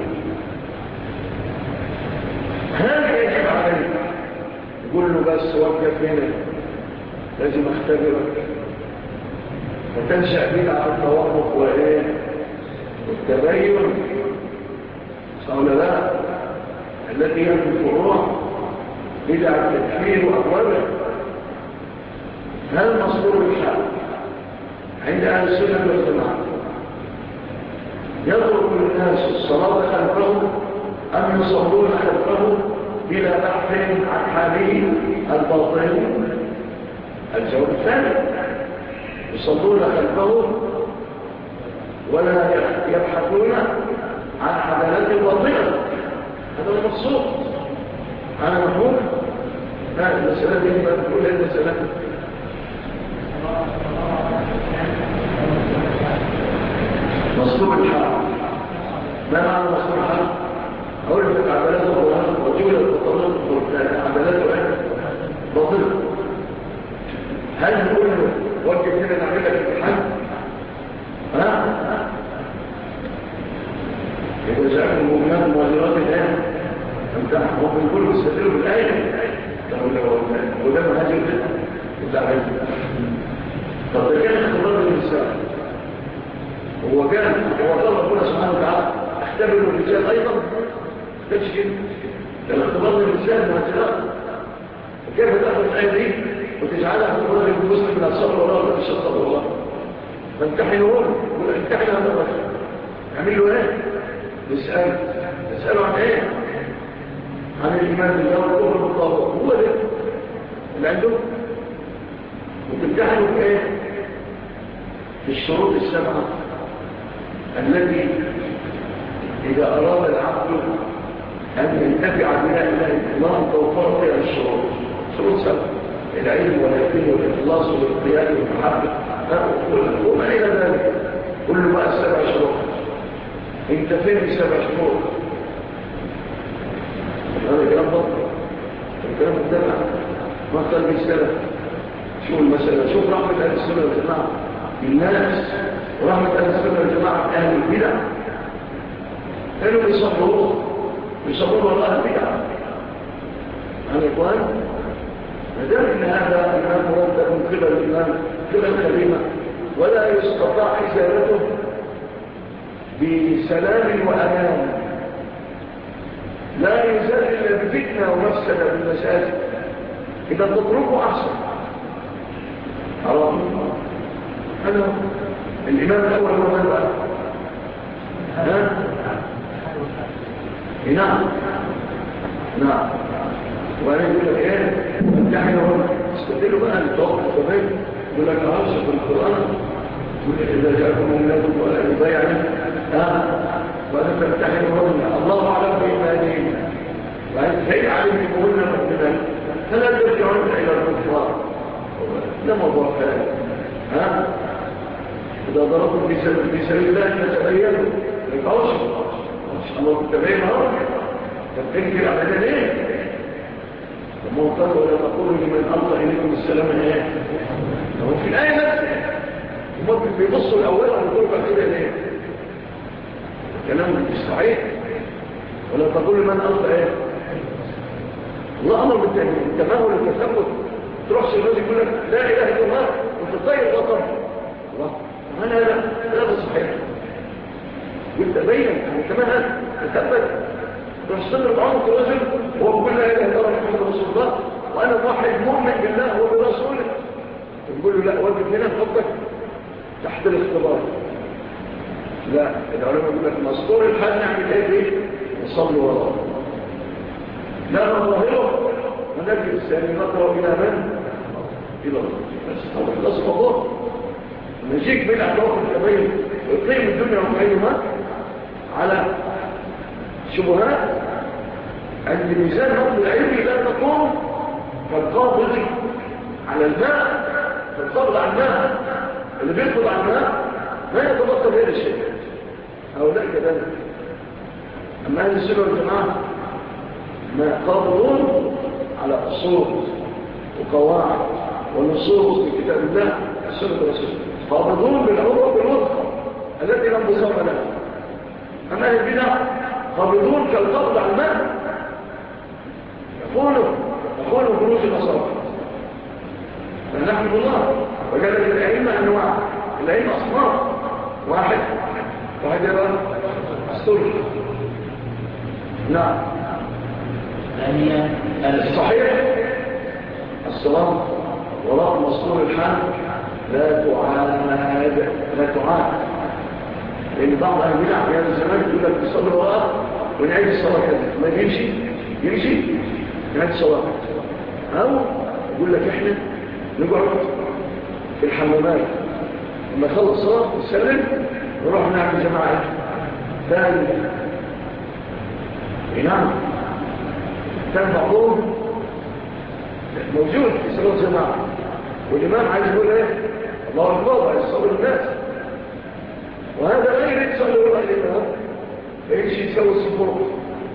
هل يجب عليك يقول له بس وقف هنا لازم اختبرك، فتنشأ بنا على التوقف وايه والتبين صح ولا لا؟ التي هي الفروع بدع التكفير واقوالها. هل مسطور الحق عند اهل السنه والجماعه يترك الناس الصلاه خلفهم ام يصلون خلفهم بلا بحث عن حاله الباطن؟ الجواب الثاني يصلون خلفهم ولا يبحثون عن حملات الباطنه. هذا المقصود. أنا مفهوم؟ لا المسألة دي ما تقول هذه المسألة مصدوم الحق. ما معنى مصدوم الحق؟ أقول لك عدالات الظلام وجولة البطلات عدالات باطلة. هل نقول له وجه كده نعمل لك امتحان؟ إذا جاءكم المؤمنات المهاجرات الآن امتحن هو بنقول بيستدلوا بالآية وده مهاجر إلا عايز طب ده كان اختبار للنساء هو قال ربنا سبحانه وتعالى اختبروا الرجال أيضا كانش كده كان اختبار للنساء المهاجرات وكيف تأخذ الآية دي وتجعلها اختبار للمسلم من الصبر والله مش الصبر والله فامتحنوهم امتحنوا هذا الرجل يعمل له ايه؟ نسأله عن ايه؟ عن الإيمان بالله والكفر بالطاغوت هو ده اللي عنده وتمتحنوا في ايه؟ في الشروط السبعة التي إذا أراد العبد أن ينتفع بلا إله إلا الله توفر فيها الشروط شروط سبعة العلم واليقين والإخلاص والانقياد والمحبة وما إلى ذلك كل بقى السبع شروط انت فين بسبع شروط هذا كلام بطل الكلام متابع ما قال بالسلف شوف المسألة شوف رحمة أهل السنة والجماعة بالناس ورحمة أهل السنة والجماعة أهل البدع كانوا يصبروا الله البدع هذا إخوان مدام إن هذا الإمام مرتب من قبل الإمام قبل كلمة ولا يستطاع إزالته بسلام وأمان لا يزال إلا بفتنة ومفسدة بالمساجد إذا تتركه أحسن أرى أنا الإمام الأول هو من بقى نعم وأنا يقول لك إيه امتحنهم استدلوا بقى التوقف الصبيب يقول لك أعرف في القرآن يقول لك إذا جاءكم مؤمنات ولا يضيعني وأنا تمتحنهم الله أعلم بإيمانهم وأن فإن علمتموهن مؤمنات فلا ترجعون إلى الكفار ده موضوع كلام إذا ضربتم في سبيل الله فتبينوا للقوش الله تبين هذا تنكر على ليه لما قال ولا تقولوا لمن ألقى إليكم السلام إيه هو في الآية نفسها هم بيبصوا الأول ويقولوا كده ليه كلام مش صحيح ولا تقولوا لمن ألقى إيه الله أمر بالتماهل والتثبت تروحش الناس يقول لك لا إله إلا الله وتطير وطن الله أنا لا ده صحيح وتبين تماهل تثبت تروح صدر بعمق الرجل وهو بيقول لا إله إلا الله محمد رسول الله وأنا واحد مؤمن بالله وبرسوله تقول له لا وجد هنا حبك تحت الاختبار لا العلماء يقول لك مسطور الحال نعمل ايه دي نصلي وراه لا نظاهره ونجد الثاني نقرأ إلى من؟ إلى الله بس طبعا خلاص الموضوع نجيك من أعراف الكبير ويقيم الدنيا ومعينها على شبهات عند ميزان نقل العلم لا تقوم كالقابض على الماء كالقابض على الماء اللي بيقبض على الماء ما يتبطل هذا الشيء هؤلاء كذلك أما أهل السنة والجماعة ما قابضون على أصول وقواعد ونصوص في كتاب الله السنة والرسول قابضون بالعروة بالوثقة التي لم تصاب لها أما أهل البدع قابضون كالقبض على الماء يقولوا خروج الأصابع فنحمد الله وجدت الأئمة أنواع الأئمة أصناف واحد يرى السلح نعم ثانيا الصحيح الصلاة وراء مسطور الحال لا تعاد لأن بعض أهل البدع في هذا الزمان يقول لك تصلي وراء ونعيد الصلاة كذا ما يمشي نعيد الصلاة أو يقول لك إحنا نقعد في الحمامات لما يخلص الصلاة نسلم ونروح نعمل جماعة ثاني نعم كان بعضهم موجود في صلاة جماعة والإمام عايز يقول ايه الله أكبر عايز يصلي الناس وهذا لا يريد يصلي وراء الإمام فيمشي يسوي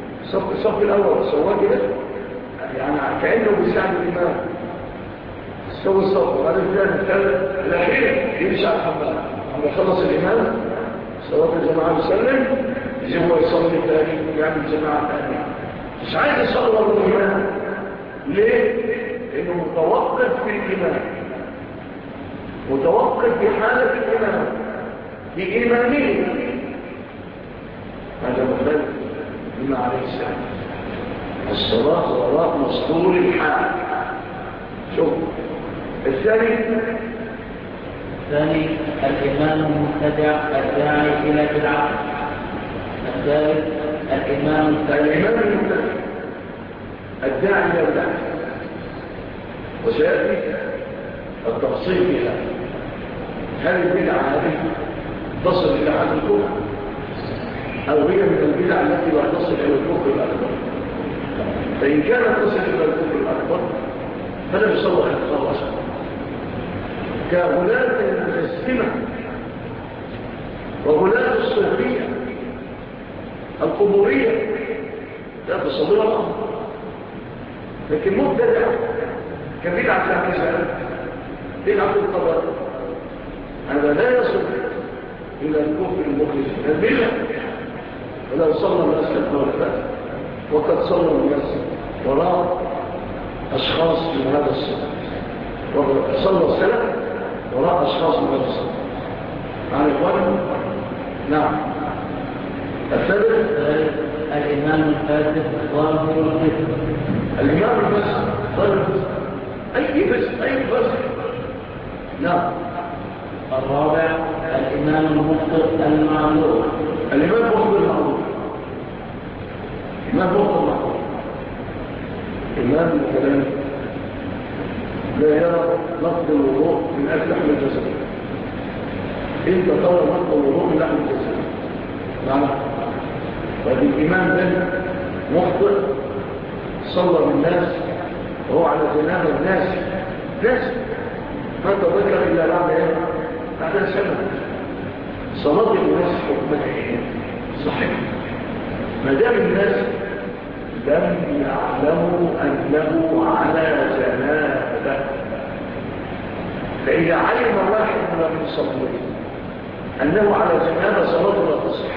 الصف الأول سواه كده يعني كأنه بيساعد الإمام استوى الصف وبعدين الثالث الأخير يمشي على الحمام لما خلص الإمام صلاة الجماعة يسلم يجي هو يصلي الثاني ويعمل الجماعة الثانية مش عايز يصلي ورا الإمام ليه؟ لأنه متوقف في الإمام متوقف في حالة الإمام بإيمانه هذا مختلف بما عليه السلام الصلاة وراء مسطور الحال شوف الثاني الإمام المبتدع الداعي إلى بدعة. الثالث الإمام المبتدع الداعي إلى بدعة وسيأتي التفصيل فيها هل البدعة هذه تصل إلى حد الكفر أو هي من البدع التي لا تصل إلى الكفر الأكبر فإن كانت تصل إلى الكفر الأكبر فلا يصلح الكفر أصلا كغلاة المجسمة وغلاة الصوفية القبورية لا تصدر الأمر لكن مبتدع كبدعة الاعتزال بدعة القدر هذا لا يصل إلى الكفر المخلص من البدع ولو صلى الناس كالدولة وقد صلى الناس وراء أشخاص من هذا الصف وصلى السلف وراء أشخاص من هذا الصف عن إخوانه نعم الثالث الإمام الفاسد ظاهر الفسق. الإمام الفاسد ظاهر الفسق أي فاسد نعم الرابع الإمام المخطئ المعذور. الإمام المخطئ المعذور الإمام المخطئ المعذور الإمام الكلام لا يرى نقض الوضوء من أجل لحم الجسد انت ترى نقض الوضوء من لحم الجسد معنى والإمام ده مخطئ صلى بالناس وهو على جناب الناس ما تذكر إلا بعد ايه بعد سنة صلاة الناس حكمها ايه صحيح ما دام الناس لم يعلموا أنه على جنابه فإذا علم واحد من المصلين أنه على جنابه صلاته لا تصح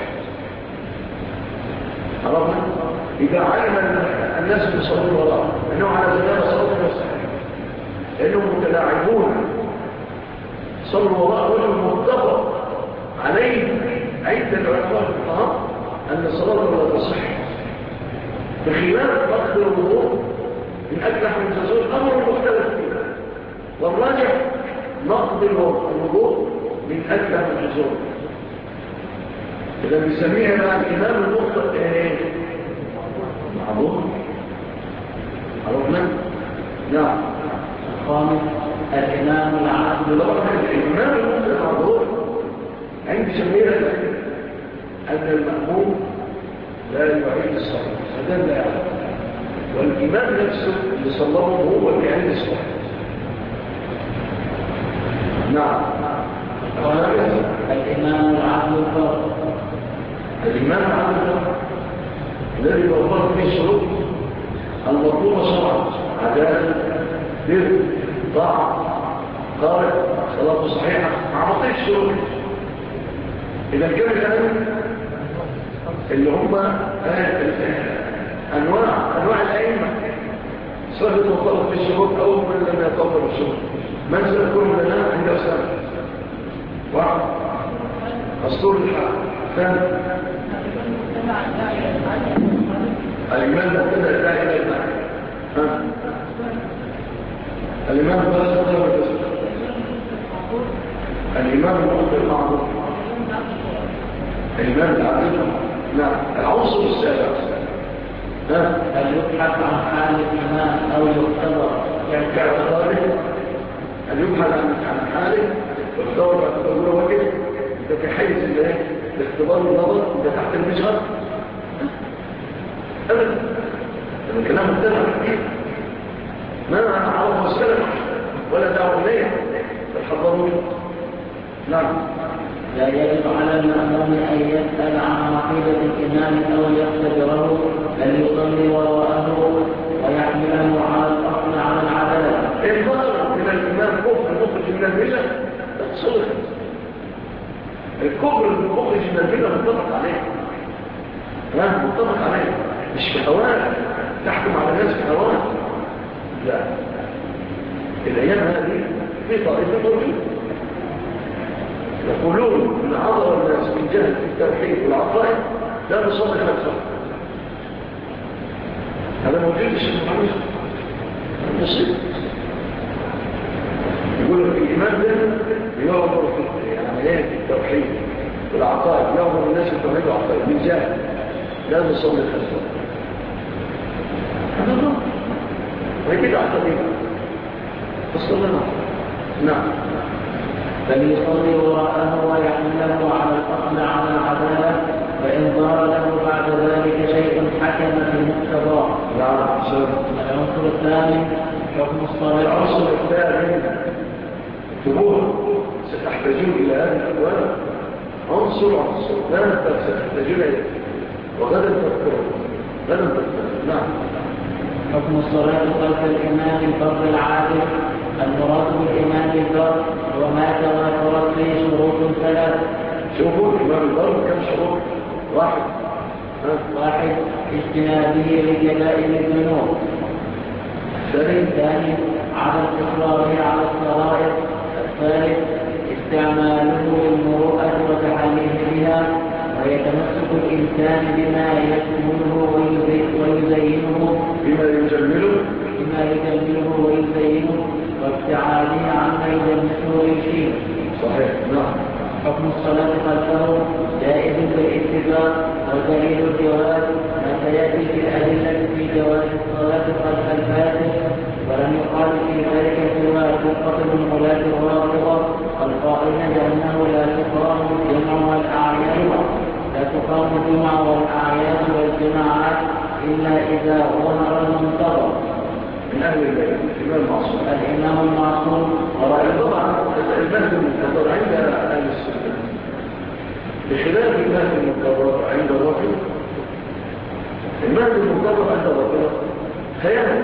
عرفنا إذا علم الناس المصلين وراءه أنه على جنابه صلاته لا تصح لأنهم متلاعبون صلوا وراء رجل متفق عليه عند العلماء الفقهاء أن صلاته لا تصح بخلاف نقض الوضوء من أجل لحم الجزور أمر مختلف فيه والراجح نقض الوضوء من أجل لحم الجزور إذا بنسميها مع الإمام المخطئ إيه؟ معذور عرفنا؟ نعم الخامس الإمام العادل. الإمام المخطئ معذور عندي سميها أن المأموم لا يعيد الصلاة هذا لا يعلم والإمام نفسه اللي صلاه هو اللي يعيد الصلاة نعم الإمام العدل الفرد. الإمام العدل الفرد الذي يوفر فيه الشروط المطلوبة شرعا عدالة بر طاعة قارئ صلاة صحيحة مع مطيع الشروط إذا كان الآن اللي هم أنواع الأئمة سواء يتوفروا في الشروط أو من لم يتوفروا في الشروط من سيكون لنا عند أسلام واحد أسطول الحق ثاني الإمام مبتدأ الداعي إلى الداعي الإمام مبتدأ الداعي الإمام المخطئ المعروف الإمام العادل نعم العنصر السابع هل يبحث عن حال الإمام أو يختبر كاعتباره هل يبحث عن حاله واختبر باعتباره وجه انت في حيث الاختبار النظر انت تحت المشهد ابدا هذا كلام مبتدع كثير ما عرفه السلف ولا دعوا اليه فالحضروا نعم لا يجب على المأموم أن يسأل عن عقيدة الإمام أو يختبره بل يصلي وراءه ويحمله على الأصل على العدالة. النظر إلى الإمام الكفر المخرج من المله متفق عليه، متفق عليه، مش بهواك تحكم على الناس بهواك. لا، الايام هذه في طائفه موجوده يقولون ان عظم الناس من جهل التوحيد والعقائد لا نصلي خلفه. هذا موجود في محمد المصيب. يقول لك الإيمان ده يوضر في عمليات التوحيد والعقائد، يوضر الناس التوحيد والعقائد من جهل لا نصلي خلفه. هذا الله ويجب عقائد فصلنا. نعم. بل يصلي وراءه ويحمله على الأصل على العدالة، فإن ظهر له بعد ذلك شيء حكم بمقتضاه. العنصر الثاني حكم الصلاة. العنصر الثاني انتبهوا، ستحتاجون إلى هذه الأبواب عنصر لا ستحتاجون إليه وغدا تذكرون. نعم. حكم الصلاة خلف الإمام الفرد العادل. المراد بالإمام الفرد وما توافرت فيه شروط ثلاث. شوفوا الإمام الفرد كم شروط؟ واحد اجتنابه لكبائر الذنوب. الثاني عدم إصراره على الصغائر. الثالث استعماله للمروءة وتحليه بها، ويتمسك الإنسان بما يكمله ويزينه ويزينه وابتعاده عما يدمسه ويشيره. صحيح. نعم. حكم الصلاة خلفه جائز بالاتفاق، ودليل الجواز ما سيأتي في الأدلة في جواز الصلاة خلف الفاتح، ولم يقال في ذلك سوى فرقة من غلاة الرافضة القائلين بأنه لا تقام الجمعة والأعياد والجماعات إلا إذا ظهر المنتظر. من أهل البيت الإمام المعصوم طبعا المهد المنتظر عند أهل السنة بخلاف المهد المنتظر عند الرجل. المهد المنتظر عند الرجل خيال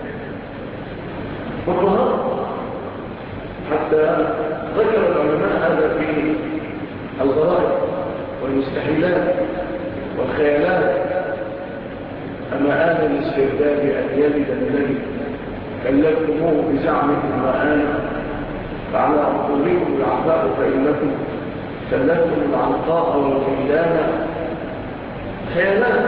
والرهاب، حتى ذكر العلماء هذا في الغرائب والمستحيلات والخيالات. أما آن الاسترداد أن يلد الملك كلفتموه بزعمكم وآنا، فعلى أرضكم العفاء فإنكم كلفتم العنقاء والغيلان. خيالات.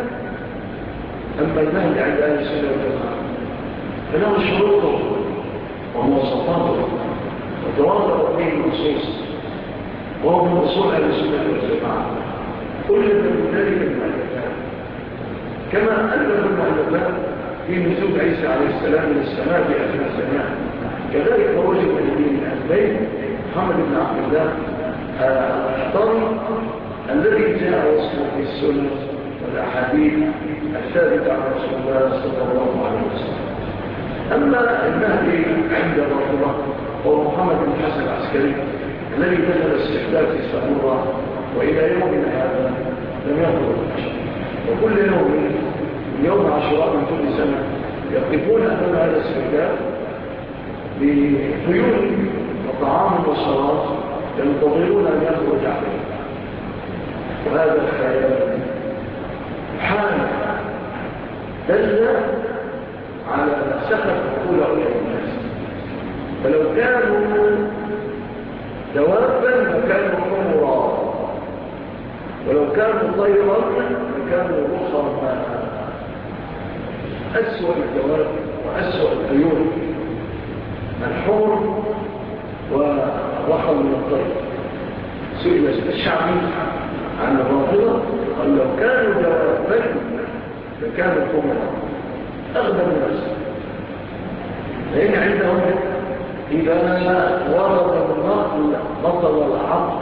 أما المهد عند أهل السنة والجماعة فله شروطه ومواصفاته وتوافق فيه النصوص، وهو من أصول أهل السنة والجماعة. كل من ذلك المؤلفات، كما أن المؤلفات في نزول عيسى عليه السلام من السماء بآخر الزمان، كذلك خروج المهدي من البيت محمد بن عبد الله الحضري الذي جاء وصفه في السنة والأحاديث الثابتة عن رسول الله صلى الله عليه وسلم. أما المهدي عند الرافضة هو محمد بن حسن العسكري الذي دخل الاستحداث في سامراء، وإلى يومنا هذا لم يخرج البشر، وكل يوم عاشوراء من كل سنة يقفون أمام هذا الاستحداث بخيول وطعام وشراب ينتظرون أن يخرج عليه. وهذا الخيال حال دل على سخط عقول أولئك الناس، فلو كانوا دوابا فكانوا حمرا، ولو كانوا طيرا فكانوا رخرا. أسوأ الدواب وأسوأ الطيور الحمر ورخر من الطير. سئل الشعبي عن الرافضة قال لو كانوا دوابا فكانوا حمرا أغنى الناس، لأن عندهم إذا ورد النقل بطل العقل.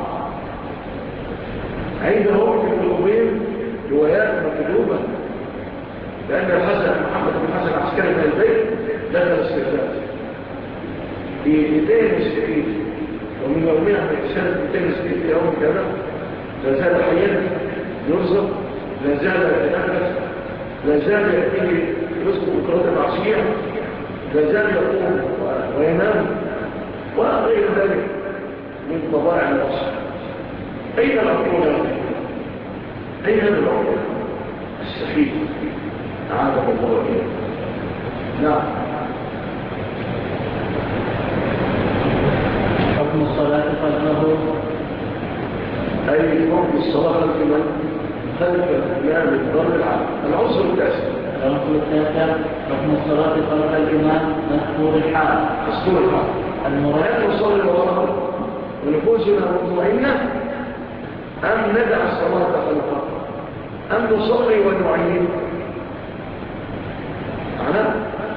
عندهم في قلوبهم روايات مكذوبة، لأن محمد بن حسن العسكري من البيت دخل استرداد في 260 ومن يومها من سنة 260 في يوم كذا لا زال حيا يرزق، لا زال يتنفس، لا زال يأتيه رزق بكرة العشية، لا زال يقوم وينام وغير ذلك من طبائع البشر. أين العقول؟ أين هذا العقول السخيف؟ أعاذه الله إليه. نعم. حكم الصلاة خلفه، أي حكم الصلاة خلف من؟ خلف الإمام الضر العام. العنصر التاسع. العنصر التاسع حكم الصلاة خلف الإمام مذكور الحال. مذكور الحال. هل نصلي وراءه ونفوسنا مطمئنة أم ندع الصلاة خلفه؟ أم نصلي ونعين؟ معنى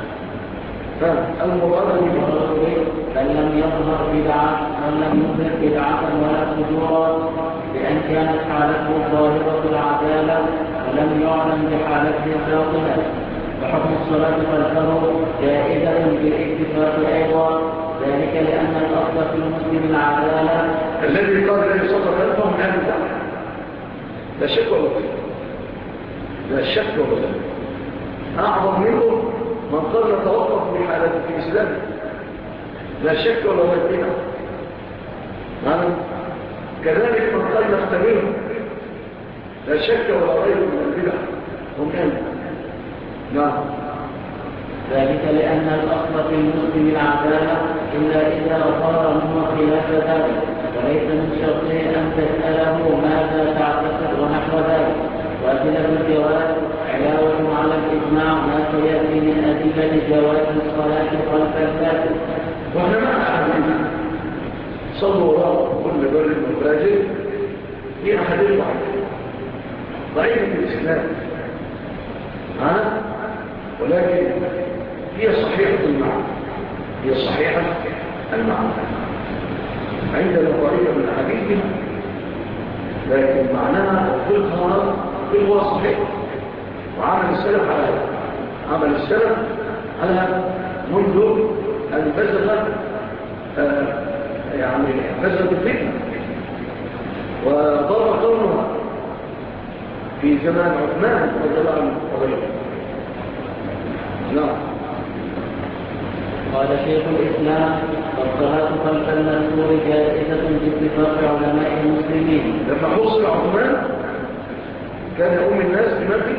المراد بل لم يظهر بدعة من لم يظهر بدعة ولا فجورا، بأن كانت حالته ظاهرة العدالة ولم يعلم بحالته الباطنة. وحكم الصلاة خلفه جائزة بالاتفاق أيضا، ذلك لأن الأصل في المسلم العدالة. الذي قال لا يصلى خلفه من أهل البدع لا شك ولا ظلم، لا شك ولا ظلم. أعظم منه من قال نتوقف في حالته في إسلامه لا شك ولا ظلم. كذلك من قال نختبره لا شك ولا ريب من البدع هم أهل. نعم. ذلك لأن الأصل في المسلم العدالة إلا إذا ظهر منه خلاف ذلك، وليس من شرطه أن تسأله ماذا تعتقد ونحو ذلك. وأدلة الجواز علاوة على الإجماع ما سيأتي من أدلة جواز الصلاة خلف الفاسد. وإحنا ما أعلم صلوا وراء كل بر وفاجر هي أحاديث ضعيفة في الإسلام، ولكن هي صحيحة المعنى، هي صحيحة المعنى عندنا ضعيفة من أحاديثها، لكن معناها وفقها هو صحيح. وعمل السلف على هذا، عمل السلف على منذ أن بزغت بزغت الفتنة وضر قومها في زمان عثمان رضي الله عنه وغيره. نعم. قال شيخ الإسلام: والصلاة خلف المذكور جائزة باتفاق علماء المسلمين. لما حصل عثمان كان يؤم الناس بمكة،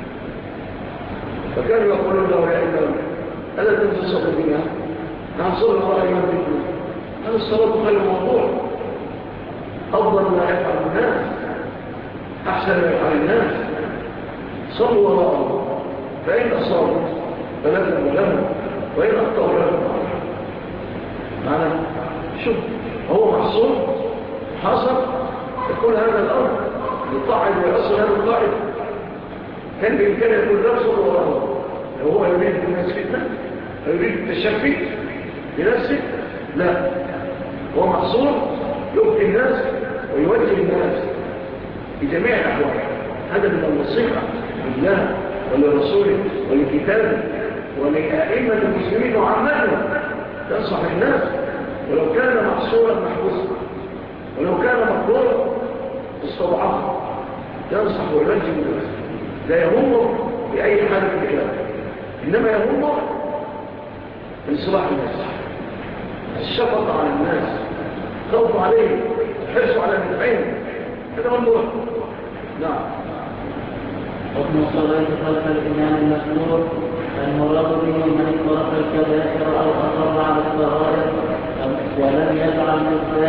فكانوا يقولون له: يا إمام ألا تنسى الصلاة بنا؟ نعم صلى الله عليه وسلم. هذا الصلاة خير موضوع، أفضل ما يفعل الناس، أحسن ما يفعل الناس. صلوا وراءه، فإن أصابوا فلازموا لهم، وإن أخطأوا لهم. معنى شوف، هو محصول حصل يقول هذا الأمر يطاعد ويأصل هذا الطائف. كان بإمكان يقول لا صلوا وراءه لو هو يريد الناس فتنة، يريد التشفي بنفسه. لا، هو محصول يبقي الناس ويوجه الناس بجميع الأحوال. هذا من النصيحة لله ولرسوله ولكتابه ولأئمة المسلمين وعاملهم، تنصح الناس ولو كان محصورا محبوسا، ولو كان مقبورا استضعفه، ينصح ويوجه الناس. لا يهمه بأي حال من الكلام، إنما يهمه انصلاح الناس، الشفقة على الناس، خوف عليهم، الحرص على نفعهم. هذا هو المراد. نعم. حكم الصلاة خلف الإمام المذكور: المراد به من اقترف الكبائر أو أصر على الصغائر ولم يجعل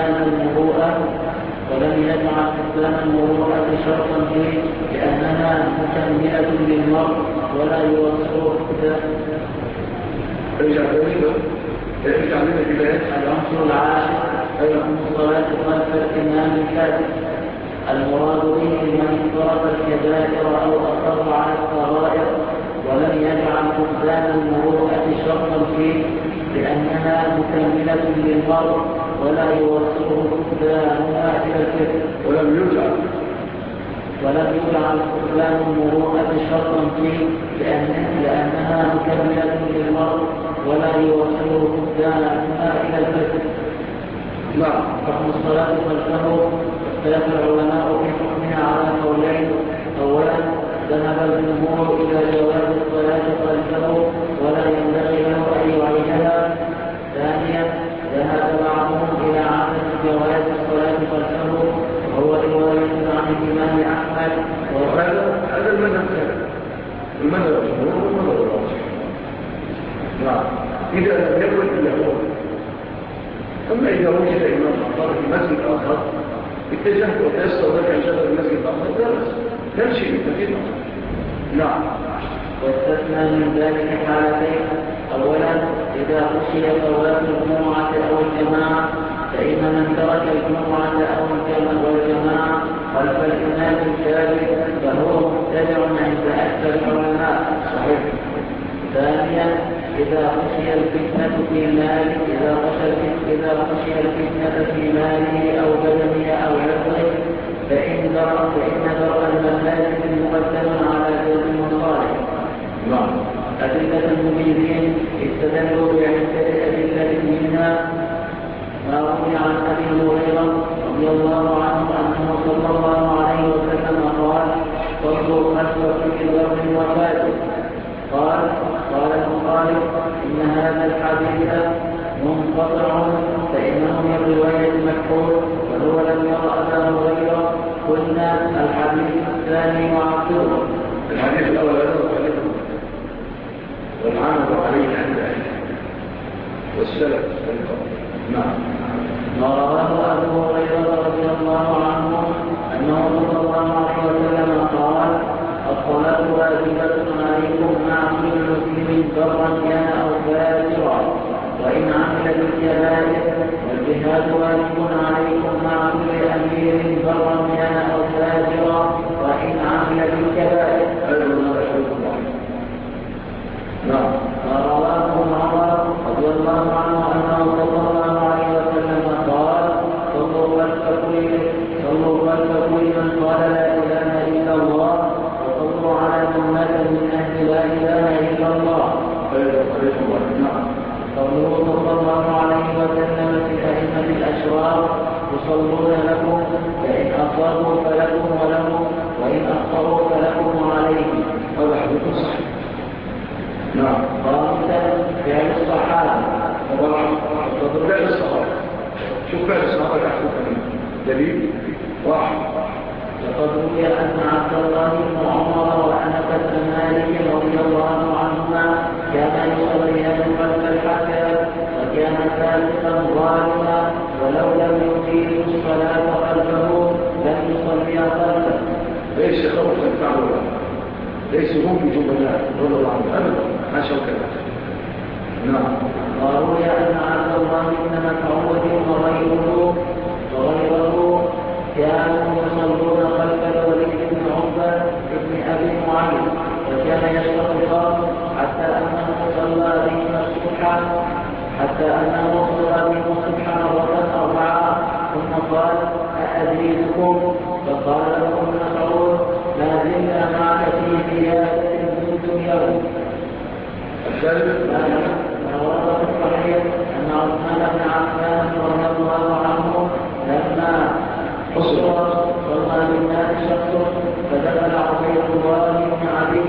حسان المروءة شرطا فيه، لأنها مكملة للمرء ولا يوصله حسان. ارجع لنا بداية العنصر العاشر: حكم الصلاة خلف الإمام الكاذب. المراد به من اقترف الكبائر أو أصر على الصغائر ولم يجعل حسان المروءة شرطا فيه، لأنها مكملة للمرء ولا يوصله حسانها إلى الكفر. ولم يجعل حسان المروءة شرطا فيه، لأنها مكملة للمرء ولا يوصله حسانها إلى الكفر. نعم. حكم الصلاة خلفه: اختلف العلماء في حكمها على قولين. أولا، ذهب الجمهور إلى جواز الصلاة خلفه ولا ينبغي له أن يعيدها. ثانيا، ذهب بعضهم إلى عدم جواز الصلاة خلفه وهو نعم. إذا لم يكن إلا هو. أما إذا وجد إمام آخر في مسجد آخر اتجهت وتيسر لك أن شغل المسجد الآخر تمشي بالمسجد. نعم. واستثنى من ذلك حالتين. أولا إذا خشي فوات الجمعة أو الجماعة، فإن من ترك الجمعة أو والجماعة خلف الإمام الثابت فهو مبتدع عند أكثر العلماء. صحيح. ثانيا إذا خشي الفتنة في ماله، إذا خشي الفتنة في ماله أو بدنه أو عرضه فإن درء المفاسد مقدم على جلب المصالح. نعم. أدلة المجيبين استدلوا بعدة أدلة منها ما روي عن أبي هريرة رضي الله عنه أنه صلى الله عليه وسلم قال: صلوا خلف كل بر وفاجر. قال البخاري: إن هذا الحديث منقطع فإنه من رواية مكحول وهو لم يرى أبا هريرة. قلنا الحديث الثاني وعبده. الحديث الأول هذا والعمل عليه عند أهل والسلف. نعم. ورواه أبو هريرة رضي الله عنه أنه صلى الله عليه وسلم قال: الصلاة واجبة عليكم مع كل مسلم برا كان أو فاجرا، وإن عمل بالكبائر، والجهاد واجب عليكم مع كل أمير برا كان أو فاجرا، وإن عمل بالكبائر. نعم. ورواه عمر رضي الله عنه أنه صلى الله عليه وسلم قال: صلوا خلف كل من قال لا إله إلا الله، وصلوا على من مات من أهل لا إله إلا الله. قوله صلى الله عليه وسلم في أئمة الأشرار: يصلون لكم، فإن أصابوا فلكم ولهم، وإن أخطأوا فلكم وعليهم. هذا حديث صحيح. نعم. خامسا فعل الصحابة. فعل الصحابة. شوف فعل الصحابة تحكم دليل واحد. لقد روي أن عبد الله بن عمر وأنس بن مالك رضي الله عنهما كانا يصليان خلف الحكم، وكان فاسقا ظالما، ولو لم يقيموا الصلاة خلفه لم يصليا خلفه. ليس خوفا فعلا، ليس هم بجبناء رضي الله عنه أبدا، ما شوكا. نعم. وروي أن عبد الله بن مسعود وغيره كانوا يصلون خلف الوليد بن عقبة بن أبي معيط، وكان يشرب الخمر حتى أنه صلى بهم الصبح مرة 4، ثم قال: أأزيدكم؟ فقال له ابن مسعود: ما زلنا معك في زيادة من دنياهم. الثالث ورد في الصحيح أن عثمان بن عفان رضي الله عنه لما حصر صلى بالناس شخص، فدخل عبيد الله بن علي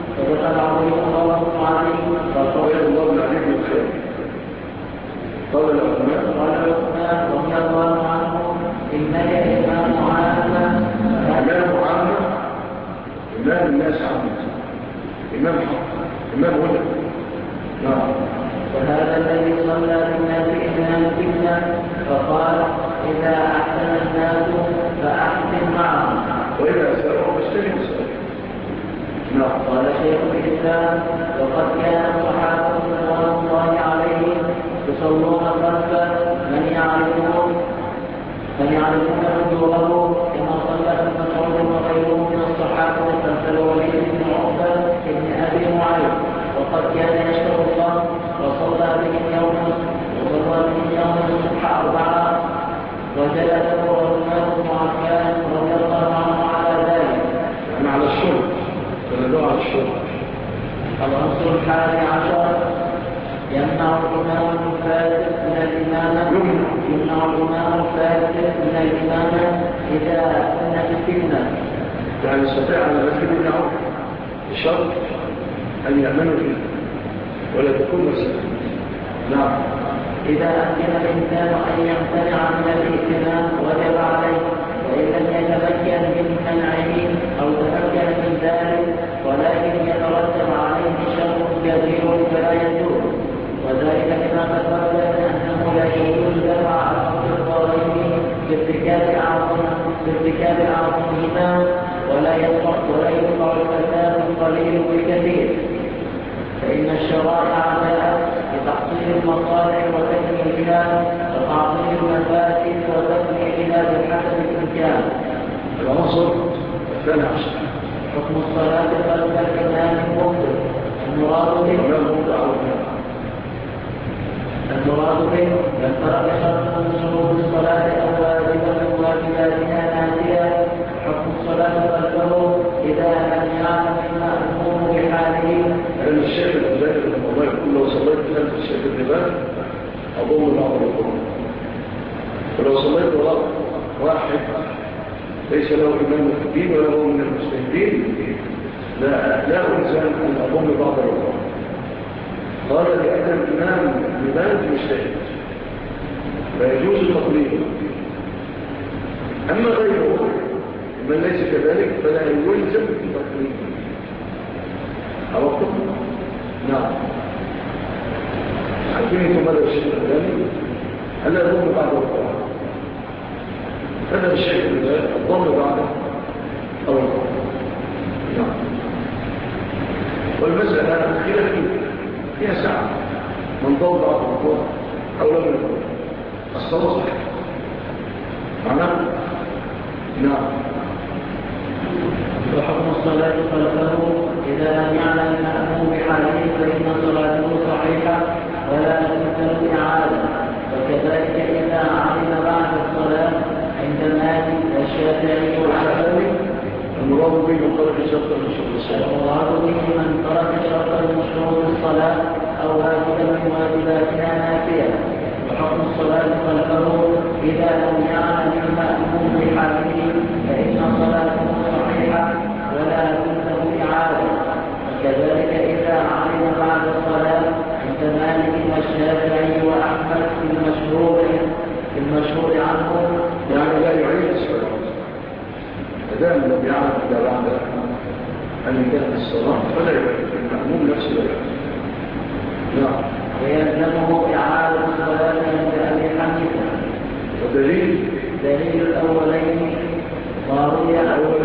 قال عثمان رضي الله عنه: إنك إمام عامة. إمام الناس عامة، إمام حق، إمام هدى. نعم. وهذا الذي صلى بالناس إمام فتنة، فقال: إذا أحسن الناس فأحسن معهم، وإذا أسألوا فاستجب السؤال. نعم. قال شيخ الإسلام: وقد كان الصحابة رضوان الله عليهم يصلون خلف من يعرفون وجوهه، كما صلى ابن مسعود وغيره من الصحابة خلف الوليد بن عقبة بن أبي معيط، وقد كان يشرب الخمر، وصلى بهم يوما الصبح 4، وجلس هو عثمان بن عفان رضي الله عنه على ذلك. يعني على الشرب، فندعو على الشرب. العنصر 11: يمنع الإمام الفاسد من الإمامة إذا كنا في الفتنة. يعني يستطيع أن المسجد يمنعه بشرط أن يأمنوا فيه ولا تكون مسجد. نعم. إذا أمكن الإنسان أن يمتنع من الائتمان وجب عليه، وإن لم يتمكن من منعه أو تمكن من ذلك ولكن يترتب عليه شر كبير فلا يجوز. المصالح وتنمي الجهاد وتعطيل المفاسد وتنمي الجهاد بحسب الامكان. العنصر الثاني عشر حكم الصلاه خلف الامام المفطر. المراد به من ترك شرطا من شروط الصلاه او واجبا من واجباتها نافيه. حكم الصلاه خلفه اذا لم يعلم المأموم بحاله. لأن الشيخ الأولاني رحمه الله يقول لو صليت خلف الشيخ الإمام أضم بعض الظهر، ولو صليت وراء واحد ليس له إمام الدين ولا هو من المجتهدين لا ألزم أن أضم بعض الظهر. قال لأن الإمام الإمام مجتهد فيجوز التقليد، أما غيره من ليس كذلك فلا يلزم التقليد. عرفتم؟ نعم. عارفين ماذا الشيخ الثاني؟ هل أظن بعد القرآن؟ هذا الشيخ الثاني أظن بعد القرآن. نعم. والمسألة خلافية فيها ساعة من ضوء بعد القرآن أو لم يكن الصلاة صحيح. معناه؟ نعم. وحكم الصلاة خلفه إذا لم يعلم المأموم بحاله فإن صلاته صحيحة ولا تمكن إعادة. وكذلك إذا علم بعد الصلاة عند مالك والشافعي والحنبلي. المراد به من ترك شرطا من شروط الصلاة. المراد به من ترك شرطا من شروط الصلاة أو واجبا من واجباتها نافية. وحكم الصلاة خلفه إذا لم يعلم المأموم بحاله فإن صلاته صحيحة ولا تمكن إعادة. وكذلك إذا علم بعد الصلاة عند مالك والشافعي وأحمد في المشهور عنه يعني لا يعيد الصلاة مادام لم يعلم إذا بعد أن انتهت الصلاة فلا يعيد المأموم نفسه لا يعيد. نعم. ويلزمه إعادة الصلاة عند أبي حنيفة. ودليل الأولين ما روي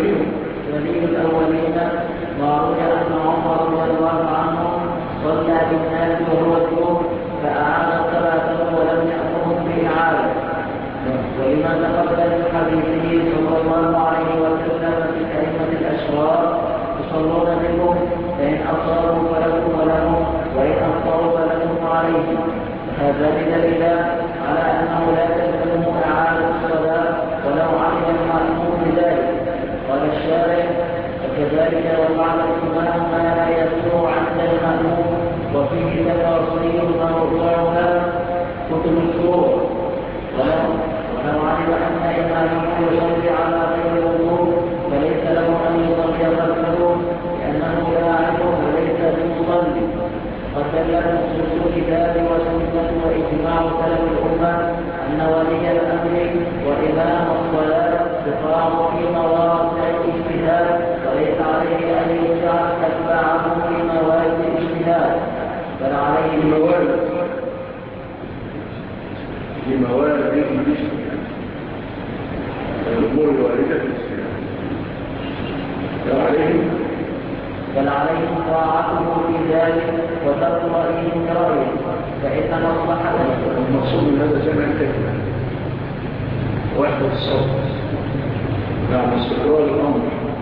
أن عمر رضي الله عنه صلى بالناس وهو يقوم فأعاد صلاته ولم يأمرهم بإعادة. ولما تقبل من حديثه صلى الله عليه وسلم في أئمة الأشرار يصلون بكم فإن أصابوا فلكم ولهم وإن أخطأوا فلكم عليهم. هذا دليل على أنه لا تلزمه إعادة الصلاة ولو علم المأموم بذلك. قال الشارع وكذلك لو فعل الإمام ما لا يسوع عند المأموم وفيه تفاصيل موضوعها كتب الفروع. ولو علم أن إمامه يصلي على غير وضوء فليس له أن يصلي خلفه لأنه لاعب وليس بمصلي. قد دل نصوص الكتاب والسنة وإجماع سلف الأمة أن ولي الأمر وإمام الصلاة يقام في مواضع الاجتهاد وليس عليه أن يجعل أتباعه في موارد الاجتهاد بل عليه في موارد الاجتهاد الأمور الواردة في الاجتهاد بل عليهم طاعته في ذلك وترك رأيه برأيه فإن مصلحة المقصود من هذا جمع الكلمة وحدة الصوت مع استقرار الأمر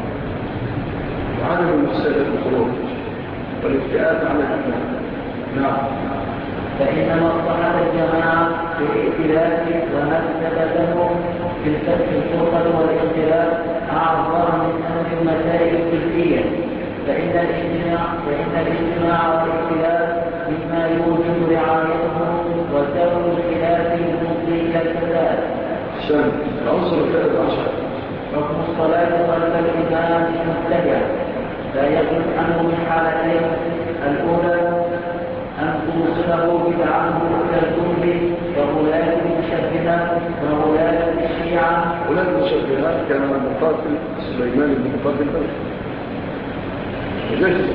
وعدم المفسدة الخروج والابتعاد عن الإمام. نعم. فإن مصلحة الجماعة في الائتلاف ومكتبته في الفرقة والاختلاف أعظم من أمر المسائل الفقهية. فإن الاجتماع والائتلاف مما يوجب رعايته وترك الخلاف المفضي إلى الفساد. العنصر الثالث عشر حكم الصلاة خلف الإمام المبتدع لا يخرج عنه من حالتين: الأولى أن توصله بدعته إلى الكفر كغلاة المشبهة وغلاة الشيعة. غلاة المشبهة كان مقاتل سليمان بن مقاتل جزء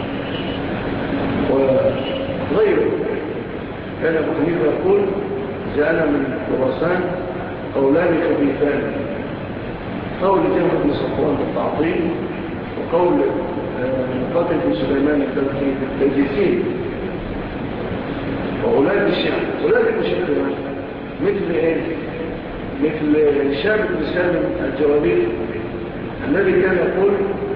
وغيره. كان أبو حنيفة يقول جاءنا من خراسان قولان خبيثان: قول جهل بن صفوان بالتعطيل وقول مقاتل بن سليمان بالتجسيم. وغلاة الشيعة ولاة المشبهة مثل إيه؟ مثل هشام بن سالم الجوالي الذي كان يقول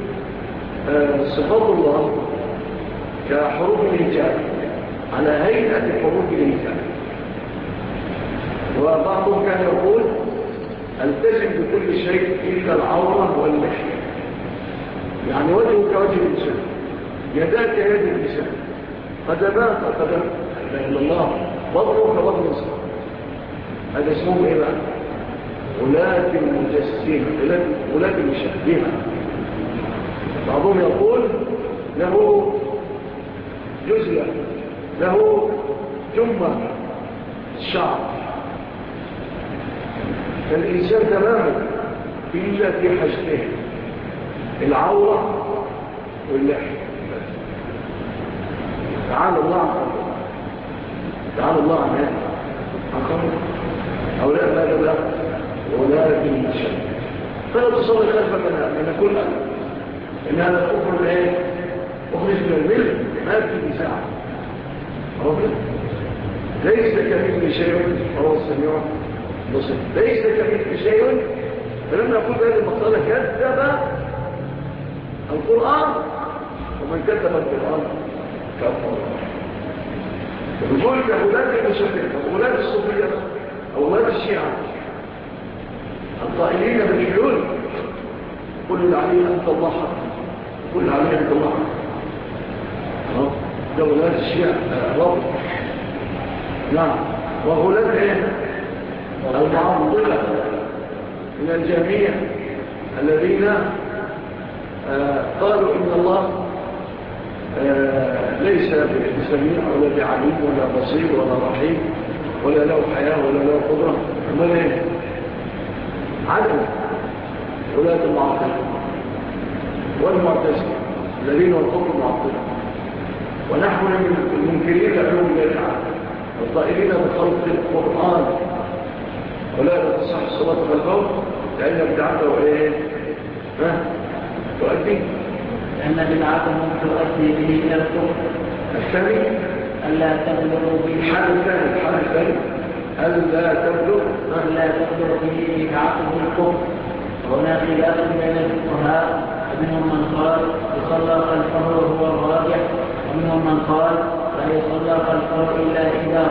صفات الله كحروف الهجاء على هيئة حروف الهجاء. وبعضهم كان يقول التزم بكل شيء إلا العورة واللحية، يعني وجهه كوجه الإنسان، يداك يد الإنسان، قدماك قدم لا إلا الله، بطنه كبطن الإنسان. هذا اسمه إيه بقى؟ ولاة المجسمة، ولاة المشبهة. بعضهم يقول له جزلة، له جمة الشعر، فالإنسان تماما إلا في حاجتين، العورة واللحية. تعالى الله عن خمر، تعالى الله عن خمر أو لا ماذا لا ولا بالمشاهد. فلا تصلي خلفك من كل إن هذا الكفر الآن أخرج من الملك ما في نزاع. ليس كمثله شيء وهو السميع البصير. ليس كمثله شيء. فلما يقول هذه المسألة كذب القرآن، ومن كذب القرآن كفر. يقول كهولاة المشبهة وهولاة الصوفية أو هولاة الشيعة القائلين بالحلول، كل عليه أنت الله حق، كل عليه أنت الله حق. هولاة الشيعة رب. نعم. وهولاة ايه؟ المعضلة من الجميع الذين قالوا إن الله ليس بسميع ولا بعليم ولا بصير ولا رحيم ولا له حياة ولا له قدرة، ولا ايه؟ عدم. ولاة المعطلة والمعتزلة الذين وقفوا المعطلة، ونحن من المنكرين لعلوم الله تعالى والطائرين بخلق القرآن، ولا تصح الصلاة خلفه لأن بدعته ايه؟ تؤدي لأن بدعتهم تؤدي به إلى الكفر. الثاني ألا تبلغ به الحال الثاني ألا تبلغ به بدعته الكفر. هنا خلاف بين الفقهاء، ومنهم من قال يصلى خلفه وهو الراجح، ومنهم من قال لا يصلى خلفه إلا إذا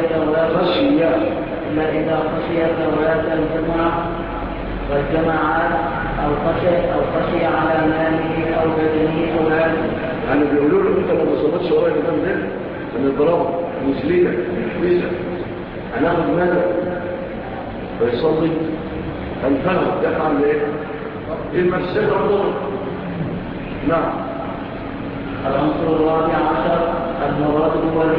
خشي صلاة الجمعة والجماعات أو خشي على ماله أو بدنه أو ماله. يعني بيقولوا له أنت لو ما صلتش وراء الإمام ده من الضرب مسلية حبيسة هناخد ماله فيصلي الفهم يفعل لإيه؟ المفسد والضرب. نعم. العنصر الرابع عشر المراد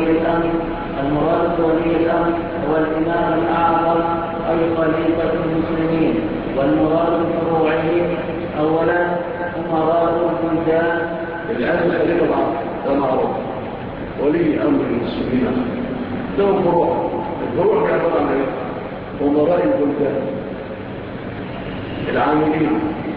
بولي الأمر هو الإمام الأعظم أي خليفة المسلمين، والمراد بفروعهم أولا أمراء البلدان. الآن خليفة العظم ده معروف، ولي أمر المسلمين لهم الفروع كعبارة عن ايه؟ أمراء البلدان، العاملين،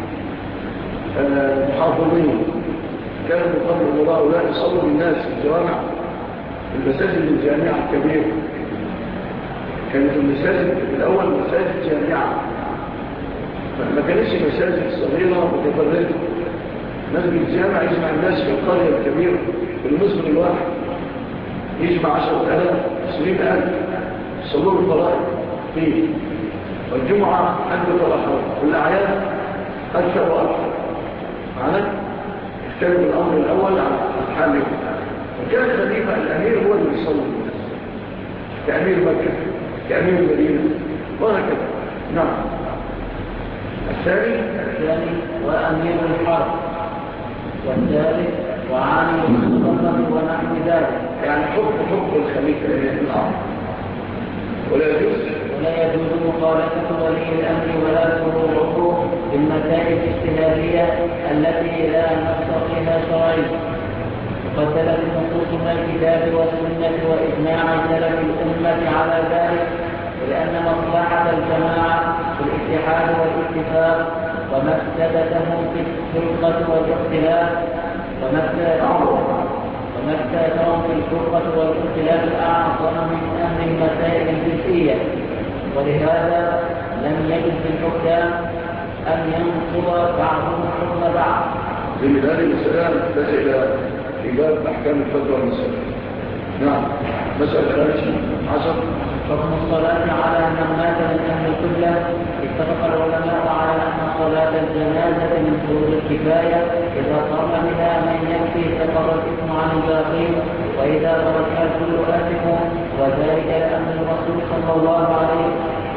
المحافظين. كانوا قبل الله لا يصلوا الناس في الجوامع، في المساجد الجامعة الكبيرة. كانت المساجد في الأول مساجد جامعة، ما كانتش مساجد صغيرة متفردة. مسجد الجامع يجمع الناس في القرية الكبيرة في المسجد الواحد، يجمع 10,000 20,000 يصلوا الفرائض فيه، والجمعة أكثر وأكثر، والأعياد أكثر وأكثر. معنا اختلف الأمر الأول عن الحال. وكان خليفة الأمير هو اللي يصلي الناس، كأمير مكة كأمير المدينة وهكذا. نعم. الثاني وأمير الحرب، والثالث وعامل السلطنة ونحو ذلك. يعني حكم الخليفة الأمر. ولا يجوز مخالفة ولي الأمر ولا فروعه في المسائل الاجتهادية التي لا نص فيها شرعي. وقد دلت نصوص من الكتاب والسنة وإجماع سلف الأمة على ذلك، لأن مصلحة الجماعة في الاتحاد والاتفاق ومفسدتهم في الفرقة والاختلاف مكتاتهم في الفرقة والاختلاف أعظم من أمر المسائل الجزئية، ولهذا لم يجد للحكام أن ينقض بعضهم حكم بعض. لذلك المسألة تحتاج إلى إيجاد أحكام الفتوى والمسألة. نعم. مسألة 10. حكم الصلاة على من مات من أهل القبلة. اتفق العلماء على أن صلاة الجنازة من فروض الكفاية، إذا قام بها من يكفي سقط الإثم عن الباقين، وإذا تركها الكل آثم، وذلك لأن الرسول صلى الله عليه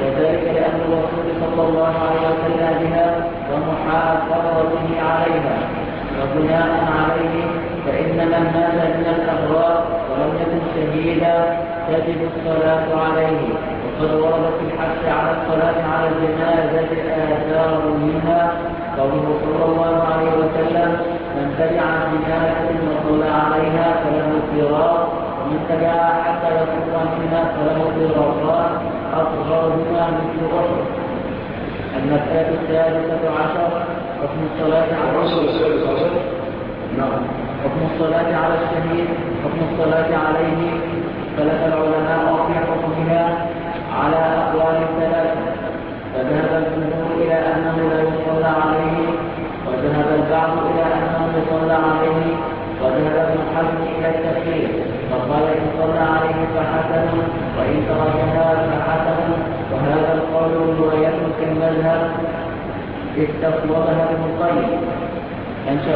وسلم بها ومحافظته عليها. وبناء عليه فإن من مات من الأبرار ولم يكن شهيدا تجب الصلاة عليه. وقد ورد في الحث على الصلاة على الجنازة آثار منها قوله صلى الله عليه وسلم: من تبع جنازة وصلى عليها فله قيراط، ومن تبعها حتى يفرغ منها فله قيراطان أصغرهما مثل أحد. المسألة 13 حكم الصلاة على الشهيد. حكم الصلاة عليه اختلف العلماء في حكمها على أقوال ثلاثة، فذهب الجمهور إلى أنه لا يصلى عليه، وذهب البعض إلى أنه يصلى عليه، وذهب ابن حزم إلى التخيير، فقال إن صلى عليه فحسن، وإن تركها فحسن. وهذا القول رواية في المذهب استصوبها ابن القيم. أنشأ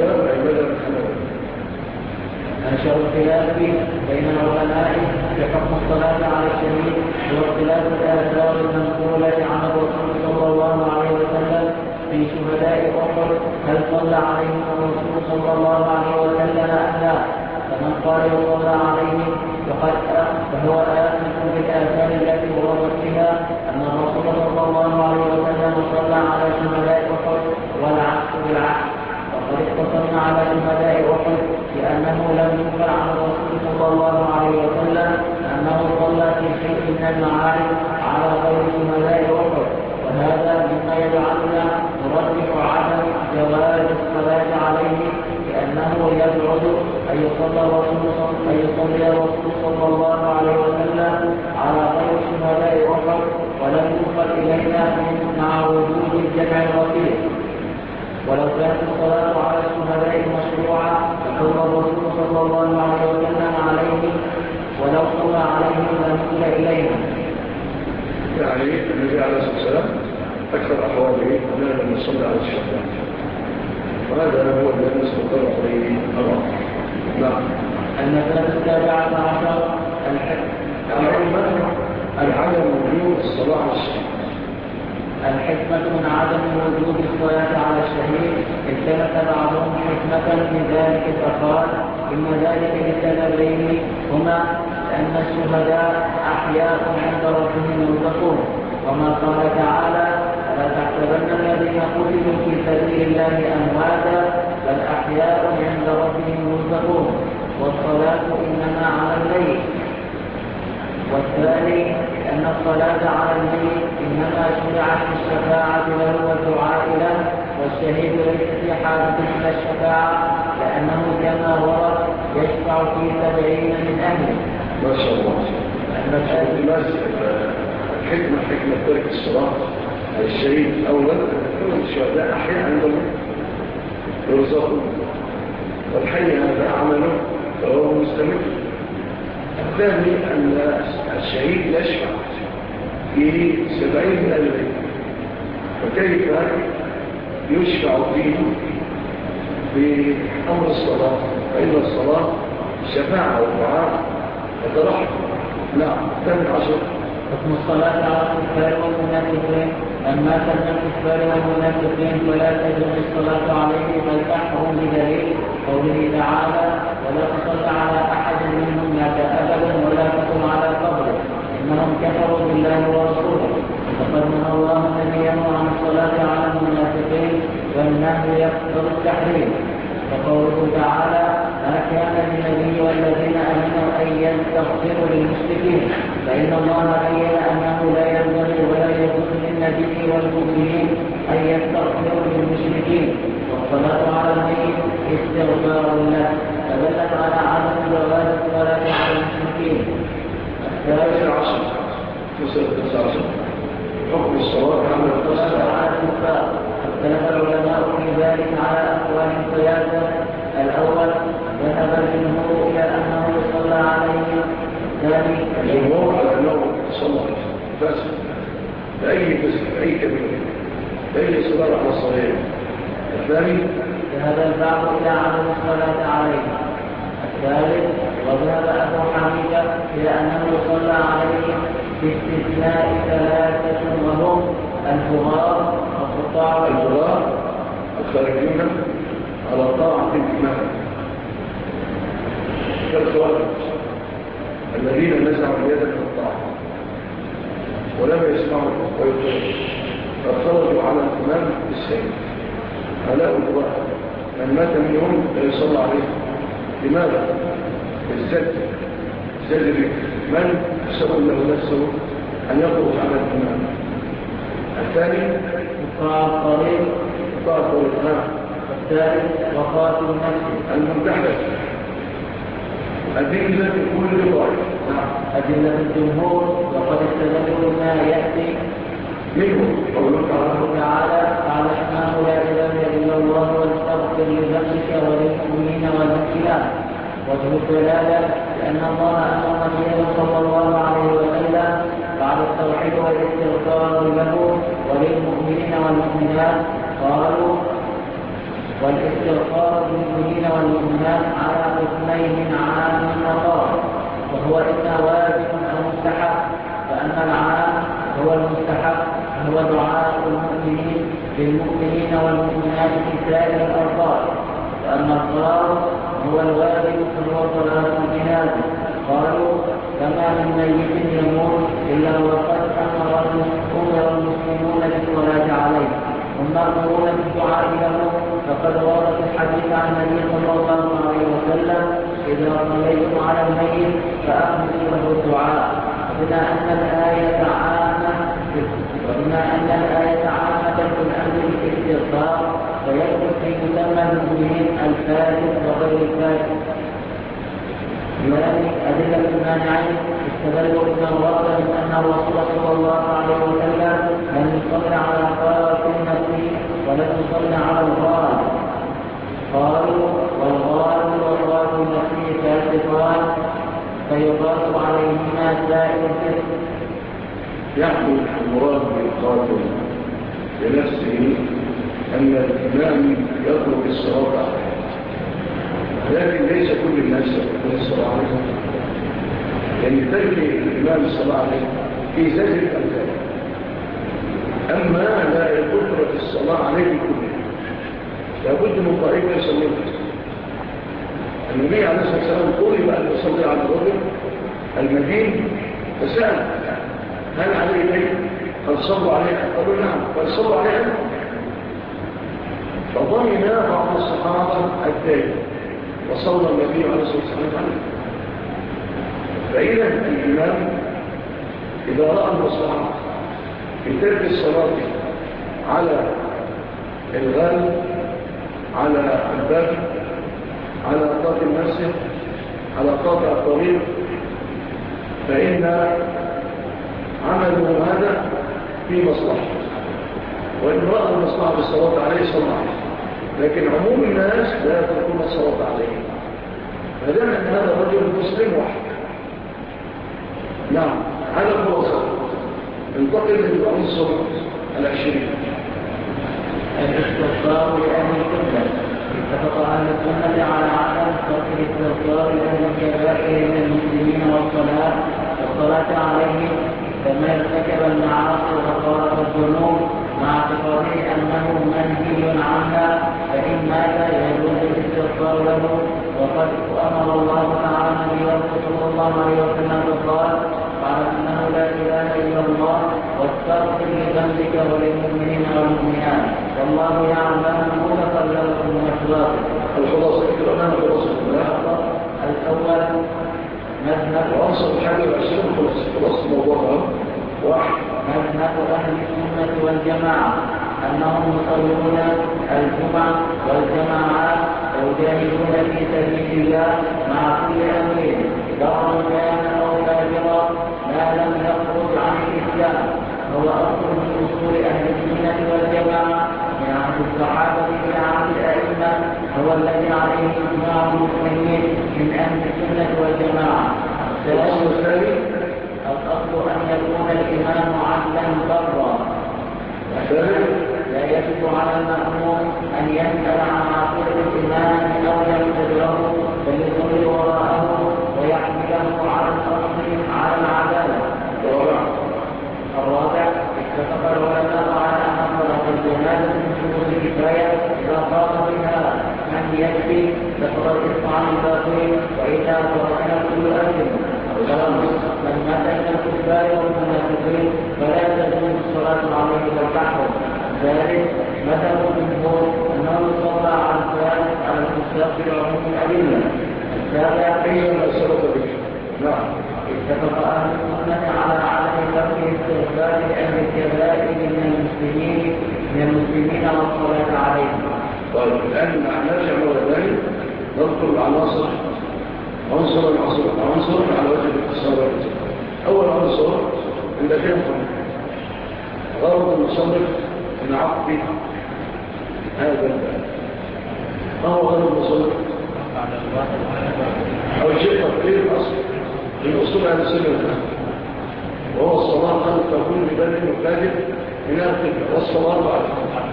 الخلاف بين العلماء في حكم الصلاة على الشهيد واختلاف الآثار المنقولة عن الرسول صلى الله عليه وسلم في شهداء أحد، هل صلى عليهم الرسول صلى الله عليه وسلم أم لا؟ فمن قال يصلى عليهم فهو آثم بالآثار التي وردت بها أن الرسول صلى الله عليه وسلم صلى على شهداء أحد، والعكس بالعكس. وقد اقتصرنا على شهداء أحد لأنه لم ينقل عن الرسول صلى الله عليه وسلم أنه صلى في شيء من المعارك على غير شهداء أحد، وهذا مما يجعلنا نرجح عدم جواز الصلاة عليه، لأنه يبعد أن يصلي الرسول صلى الله عليه وسلم على غير شهداء أحد، ولم ينقل إلينا مع وجود الجمع الرفيق. ولو كانت الصلاة على الشهداء مشروعة فصلى الرسول صلى الله عليه وسلم عليه، ولو صلى عليهم لنقل إليهم. يعني النبي عليه الصلاة والسلام أكثر أحواله أننا لم نصلي على الشهداء، وهذا هو الذي نستطيع عليه الله. نعم. المسألة 17 العدم وجود الصلاة على الشهيد. الحكمة من عدم وجود الصلاة على الشهيد التمس بعضهم حكمة من ذلك فقال إن ذلك لسببين هما: أن الشهداء أحياء عند ربهم يرزقون، وما قال تعالى: فلا تحسبن الذين قتلوا في سبيل الله أمواتا بل أحياء عند ربهم يرزقون. والصلاة إنما على الليل. والثاني أن الصلاة على الميت إنما شرعت الشفاعة له والدعاء له، والشهيد ليس في حاجة إلى الشفاعة لأنه كما ورد يشفع في 70 من أهله. ما شاء الله. حكمة ترك الصلاة على الشهيد أولا كل الشهداء أحياء عندهم يرزقون، والحي هذا عمله فهو مستمر. الثاني أن الشهيد يشفع في 70 من الليل، فكيف يشفع فيه بأمر الصلاة؟ فإن الصلاة شفاعة ودعاء وترحم. نعم. 18 حكم الصلاة على الكفار والمنافقين. من مات من الكفار والمنافقين فلا تجوز الصلاة عليه بل تحرم بدليل قوله تعالى: ولا تصل على أحد منهم مات أبدا ولا تقم على قبره إنهم كفروا بالله ورسوله. فقد نهى الله نبيه عن الصلاة على المنافقين، والنهي يقتضي التحريم. وقوله تعالى: ما كان للنبي والذين آمنوا أن يستغفروا للمشركين، فإن الله بين أنه لا ينبغي ولا يجوز للنبي والمؤمنين أن يستغفروا للمشركين، والصلاة على الميت استغفار له. فدلت على عدم جواز الصلاة على المشركين. حكم الصلاة على الكفار. اختلف العلماء في ذلك على أقوال ثلاثة. الأول ذهب الجمهور إلى أنه يصلى عليه. الثاني الجمهور على أنه صلى فاسد بأي فسد بأي كبير بأي صلاة على الصغير. الثاني ذهب البعض إلى عدم الصلاة عليه. الثالث وذهب أبو حنيفة إلى أنه يصلى عليه باستثناء ثلاثة وهم الفقراء والقطاع الفقراء الخارجون على طاعة الإمام كالخوارج الذين نزعوا اليد من الطاعة ولم يسمعوا ويطيعوا فخرجوا على الإمام بالسيف. هؤلاء الفقراء من مات منهم لا يصلى عليه. لماذا؟ الزجر من حسب له نفسه أن يخرج على الإمام. الثاني قطاع الطريق. الثالث وقاتل النفس المنتحر. أدلة كل طائف. أدلة الجمهور وقد استدلوا ما يأتي منه قوله تعالى على أنه لا إله إلا الله واستغفر لذنبك وللمؤمنين والمؤمنات. وجه الدلالة لأن الله أمر نبيه صلى الله عليه وسلم بعد التوحيد والاستغفار له وللمؤمنين والمؤمنات. قالوا والاستغفار للمؤمنين والمؤمنات على قسمين عام وخاص، وهو إما واجب أو مستحب. فأما العام هو المستحب هو دعاء المؤمنين للمؤمنين والمؤمنات في سائر الأوقات. وأما الصلاة هو الواجب فهو صلاة الجنازة. قالوا كما من ميت يموت إلا وقد أمر المسلمون بالصلاة عليه والمأمورون بالدعاء له. فقد ورد الحديث عن النبي صلى الله عليه وسلم إذا صليتم على الميت فأخلصوا له الدعاء. بما أن الآية عامة في الأمر بالاستغفار فيدخل في مسمى المؤمنين الفاسد وغير الفاسد. ولكن أدلة المانعين استدلوا ابن ورد من أن الرسول صلى الله عليه وسلم لم يصلي على قاتل نفسه ولم يصلي على الغال. قالوا والغال وقاتل نفسه فاسقان فيقاس عليهما سائر الفسق. يحمل المراد بالقاتل لنفسه أن الإمام يترك الصلاة عليه، لكن ليس كل الناس يتركون الصلاة عليه، لأن ترك الإمام الصلاة عليه في زجر الأمثال. أما لا يترك الصلاة عليه كله لابد من طريقة يصلي. النبي عليه الصلاة والسلام طلب أن يصلي على الرجل المدين فسأل هل عليه دين؟ قد صلوا عليه؟ قالوا نعم. قد صلوا عليه؟ فضمن بعض الصحابة الدين وصلى النبي عليه الصلاة والسلام عليه. فإذا الإمام إذا رأى المصلحة في ترك الصلاة على الغال على الباب على قاطع المسجد على قاطع الطريق فإن عمله هذا في مصلحة، وإن رأى المصلحة بالصلاة عليه صلى الله عليه. لكن عموم الناس لا يتركون الصلاة عليه. فدام أن هذا الرجل مسلم واحد. نعم هذا الخلاصة. انتقل للعنصر 20. الاستغفار لأهل القبلة. اتفق أهل السنة على عدم ترك الاستغفار لأهل الكبائر من المسلمين والصلاة عليهم كما ارتكب المعاصي وقارب الذنوب مع اعتقاده أنه منهي عنها فإن مات يجوز الاستغفار له. وقد أمر الله تعالى نبيه صلى الله عليه وسلم فقال أنه لا إله إلا الله واستغفر لذنبك وللمؤمنين والمؤمنات والله يعلم متقلبكم ومثواكم. الخلاصة كلامنا خلاصة الأول مذهب وأنصر الحاجة 20 خلاص موضوعها. واحد مذهب أهل السنة والجماعة أنهم يصلون الجمعة والجماعات ويجاهدون في سبيل الله مع كل أمر برا كان أو فاجرا ما لم يخرج عن الإسلام. هو أصل من أصول أهل السنة والجماعة من عهد الصحابة إلى عهد الأئمة، هو الذي عليه إجماع المسلمين من أهل السنة والجماعة. الأصل أن يكون الإمام عدلا برا، لا يجب على المأموم أن يسأل عن عقيدة الإمام أو ينتظره، بل يصلي وراءه ويحمله على الأصل على العدالة. الرابع اتفق العلماء على أن صلاة الجنازة من شروط الكفاية إذا قام بها من يكفي ذكر الإثم عن الباقين، وإذا تركنا كل أجل من مات من الكفار والمنافقين فلا تجوز الصلاة عليه والتحرم. ذلك مذهب الجمهور أنه يصلى على الفاسق على الفساق بعموم الأدلة. السابع اتفق أهل السنة على عدم ترك استغفار أهل الكبائر من المسلمين والصلاة عليهم. طيب الآن نرجع مرة ثانية نذكر العناصر عنصر على وجه الاختصار. أول عنصر عند كلمة غرض المصنف من عقد هذا الباب. ما هو غرض المصنف؟ أول شيء تقرير الأصل من أصول أهل السنة والجماعة، وهو الصلاة خلف كل بلد وكاذب من أهل القبلة، والصلاة بعد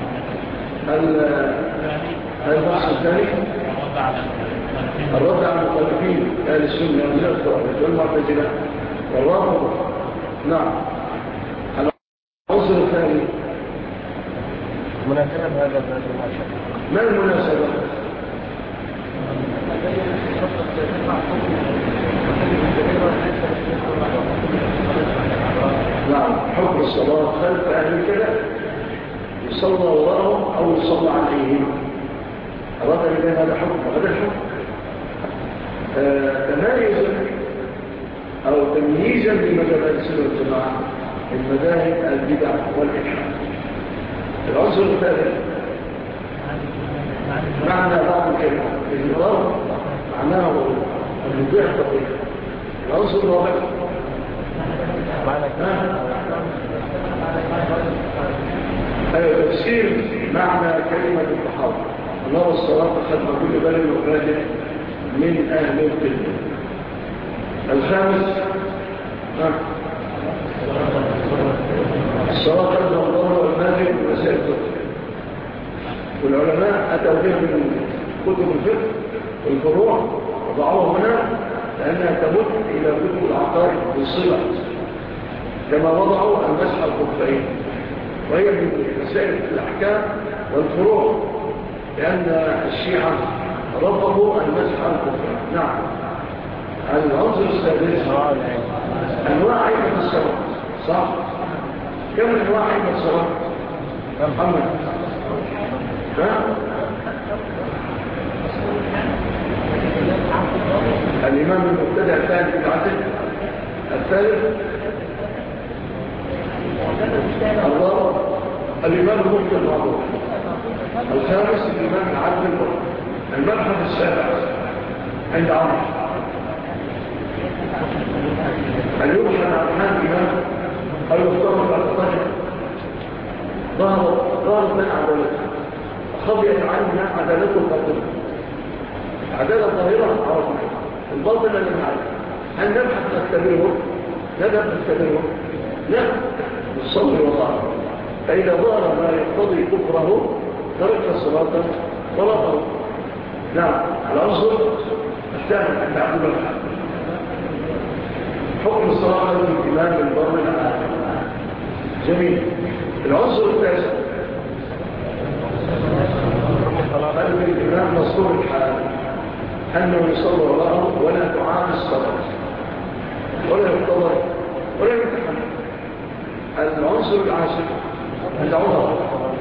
البحث الثاني الرد على المخالفين أهل السنة والمعتزلة والرافضة. نعم. العنصر الثاني مناسبة هذا الباب. ما المناسبة؟ نعم، حكم الصلاة خلف أهل الكلام، يصلى وراءهم أو يصلى عليهم. أراد أن يكون هذا حكم وهذا الحكم تمايزا أو تمييزا لمذهب أهل السنة والجماعة من مذاهب البدع والإلحاد. العنصر الثالث معنى بعض الكلمة النظام معناه الرجوع التقويم. العنصر الرابع تفسير معنى كلمة التحاور، الله الصلاة خلف كل بلد وفاجر من أهل القبلة. الخامس الصلاة خلف الله والماجر ومسائل الفقه، والعلماء أتوا بها من كتب الفقه والفروع وضعوها هنا لأنها تمت إلى كتب العقائد بالصلة، كما وضعوا المسح الخفين، وهي من مسائل الأحكام والفروع، لأن الشيعة رفضوا المسح الخفين. نعم. العنصر السادس أنواع عيبة الصلاة. صح؟ كم أنواع عيبة الصلاة؟ محمد الإمام المبتدع الثالث العدل الثالث الله الإمام المبتدع المعروف الخامس الإمام العدل البر. المبحث السابع عند عمر هل يمكن عن هذا الإمام أو يفترض على الطريق ظهرت من عدالته خبيت عنها عدالته الباطنة. عدالة ظاهرة عرفنا، الباطنة لم نعرف. هل نبحث نختبره؟ نذهب نختبره؟ لا، نصلي وضعه، فإذا ظهر ما يقتضي كفره ترك الصلاة صلاته. نعم. العنصر الثاني أن نعبد الحق، حكم الصلاة للإمام البر العالم. جميل. العنصر الثالث قلب الإمام مصدور الحال، أنه يصلى وراءه ولا تعاد الصلاة ولا يقتضى ولا يتحمل. العنصر العاشر العذر،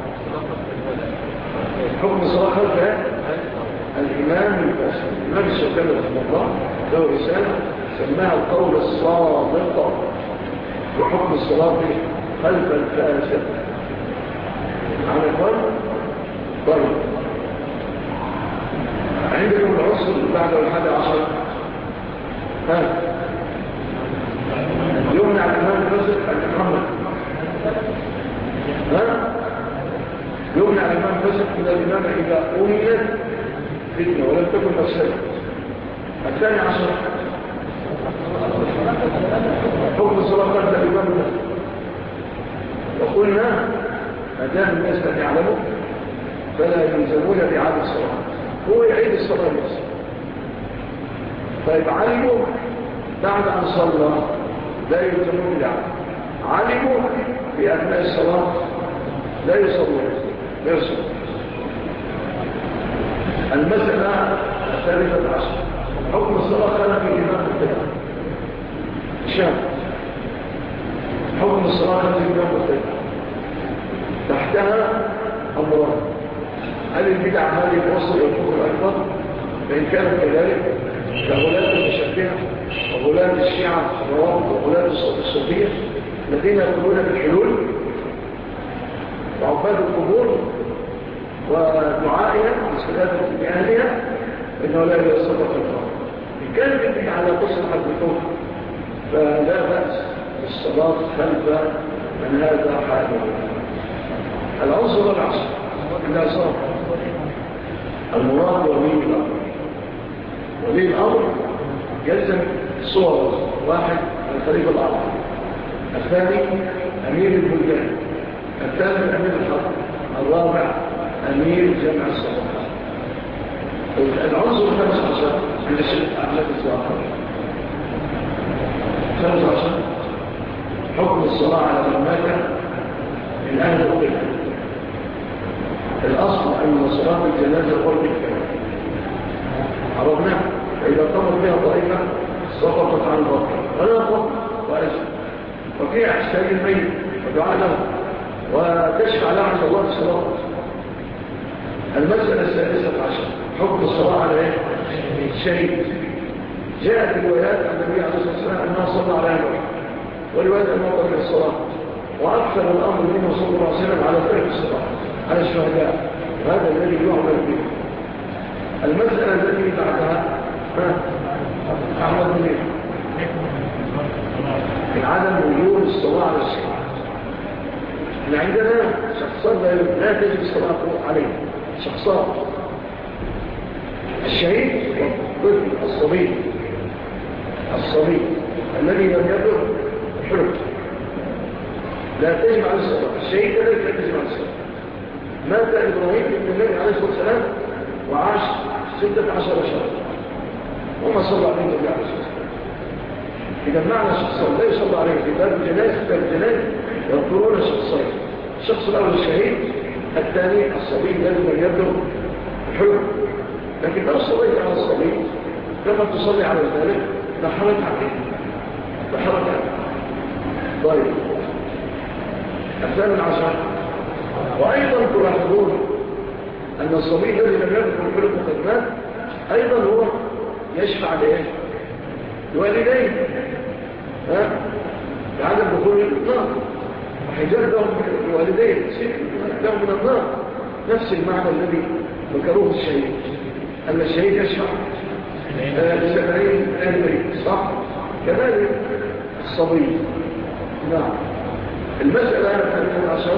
حكم الصلاة خلف الإمام الفاسد. الإمام الشافعي رحمه الله له رسالة سماها القول الصادق بحكم الصلاة خلف الفاسد. عن إخوان طيب عندكم العنصر بعد 11 يمنع الإمام الفاسق الإمامة يمنع الإمام الفاسق من الإمامة إذا أمنت فتنة ولم تكن مفسدة. 12 حكم الصلاة قبل الإمام الفاسق. وقلنا ما دام الناس لم يعلموا فلا يلزمون بإعادة الصلاة، هو يعيد الصلاة نفسه. طيب علموا بعد أن صلى لا يلزمون بالإعادة، علموا في أثناء الصلاة لا يصلون. المسألة 13 حكم الصلاة كان في الإمام التالي شام. حكم الصلاة كان في الإمام التالي تحتها أمران: هل البدع هذه توصل إلى الكفر الأكبر؟ فإن كانت كذلك كغلاة المشبهة وغلاة الشيعة الروافض وغلاة الصوفية الذين يقولون بالحلول وعباد القبور ودعائها واستغاثة بأهلها إنه لا يصدق الكفر. إن كانت البدع على تصلح الكفر فلا بأس بالصلاة خلف من هذا حاله. العنصر العصر إذا صار المراد ولي الأمر. ولي الأمر يلزم صور: 1 الخليفة الأعظم، الثاني أمير البلدان، الثالث أمير الحرب، الرابع أمير جمع الصلاة. العنصر 15 عند الشيخ أحمد الزواحر 15 حكم الصلاة على من مات من أهل القبلة. الأصل أن صلاة الجنازة قرب الكلام عرفنا، فإذا قامت بها طائفة سقطت عن الباطل ولا أقوم وأجل وفيها إحسان الميت ودعاء له وتشفع له عند الله الصلاة. المسألة 16 حكم الصلاة على الشهيد. جاءت روايات عن النبي عليه الصلاة والسلام أنها صلى على أهله، وروايات أنها طلب الصلاة، وأكثر الأمر منه صلى الله عليه وسلم على ترك الصلاة على الشهداء، وهذا الذي يعمل به. المسألة التي بعدها أحمد منير من عدم وجود الصلاة على الشهيد. عندنا شخصان لا تجب الصلاة عليه، شخصان: الشهيد والطفل الصبي الذي لم يبلغ الحلم لا تجب على الصلاة. الشهيد كذلك لا تجب على الصلاة. مات إبراهيم ابن النبي عليه الصلاة والسلام وعاش 16 شهرا وما صلى عليه النبي عليه الصلاة والسلام. إذا معنى شخصان لا يصلى عليه في باب الجنائز يذكرون شخصين: الشخص الأول الشهيد، الثاني الصبي الذي لم يبلغ الحلم. لكن لو صليت على الصبي كما تصلي على ذلك لحرج عليه. طيب 12 وأيضا تلاحظون أن الصبي الذي لم يبلغ الحلم قد مات أيضا هو يشفع لوالديه بعدم دخول النار وحجاب لهم من الوالدين لهم من النار. نفس المعنى الذي ذكروه الشهيد، أن الشهيد يشفع ل70 أهل بيت، صح؟ كذلك الصبي. نعم. المسألة 18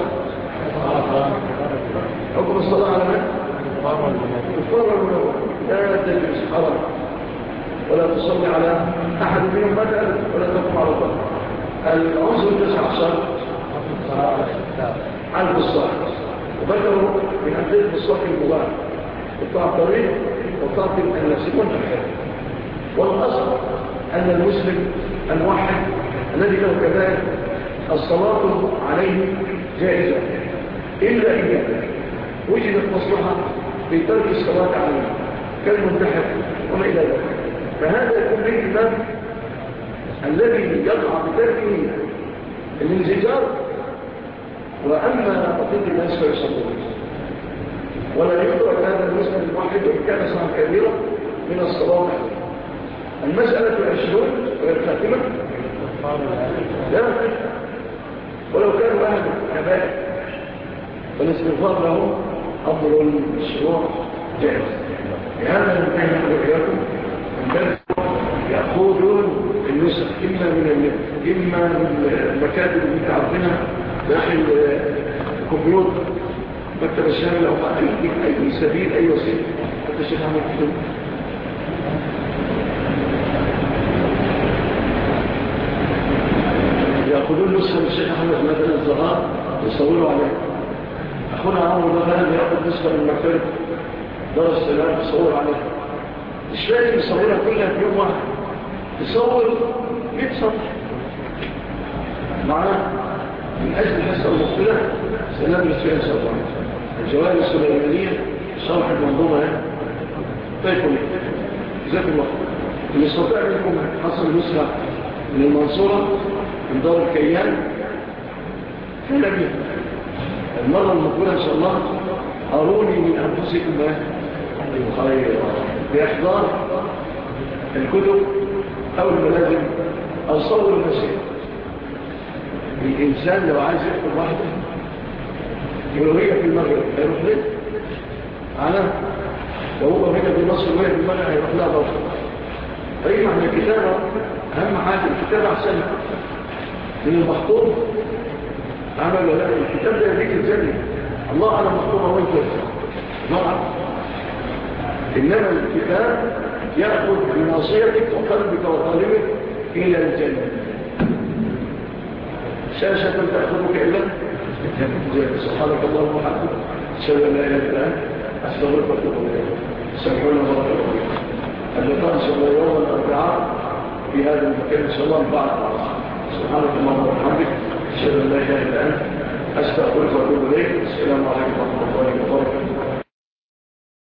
حكم الصلاة على من؟ كفار المنور لا تجلس حرام ولا تصلي على أحد منهم مثلا ولا تقوم على الظهر. العنصر 19 على الصلاة، وذكروا من أمثلة الصلاة المبارك قطاع الطريق وقطاع الناس والنحر. والأصل أن المسلم الموحد الذي له كذلك الصلاة عليه جائزة إلا إذا وجدت مصلحة في ترك الصلاة عليه كالمنتحر وما إلى ذلك، فهذا يكون به الإمام الذي يقع بتركه الانزجار. وأما بقية الناس فيصلون ولا يدرك هذا المسلم الواحد وإن كان صلاة كبيرة من الصلاة. المسألة 20 والخاتمة لا ولو كانوا أهل كبائر فالاستغفار له أمر مشروع جائز. لهذا ننتهي وإياكم أن يأخذون النسخ إما من النت إما من المكاتب اللي تعرفينها داخل الكمبيوتر مكتب الشامل أو أي سبيل أي وسيلة حتى الشيخ أحمد كتب يأخذون نسخة من الشيخ أحمد مثلا الزهار يصوروا عليه. أخونا عمر مثلا يأخذ نسخة من المكتب دار السلام يصور عليه. مش لازم يصورها كلها في يوم واحد، يصور 100 صفحة معنا من أجل الحصة المقبلة سندرس فيها إن شاء الله الجوائز السليمانية شرح المنظومة. طيب جزاكم الله. اللي يستطيع منكم حصل نسخة من المنصورة من دار الكيان فلا بيها المرة المقبلة إن شاء الله أروني من أنفسكم خير بإحضار الكتب أو الملازم أو صور المسيح. الإنسان لو عايز يحضر واحدة ولو هي في المغرب هيروح ليه؟ لو هو هنا في مصر وهي في المغرب هيروح لها برضه. أي معنى الكتابة أهم حاجة الكتابة أحسن من المخطوط. عمل ولا الكتاب ده يديك الجنة الله على مخطوطة وانت نعم. إنما الكتاب يأخذ بناصيتك وقلبك وقلبك إلى الجنة. شاشة تأخذك إلى الجنة. سبحانك اللهم وبحمدك أشهد أن لا إله إلا أنت أستغفرك وأتوب إليك. سبحان الله وبحمده. اللقاء إن شاء الله يوم الأربعاء في هذا المكان إن شاء الله بعد سبحانك اللهم وبحمدك أشهد أن لا إله إلا أنت أستغفرك وأتوب إليك. السلام عليكم ورحمة الله.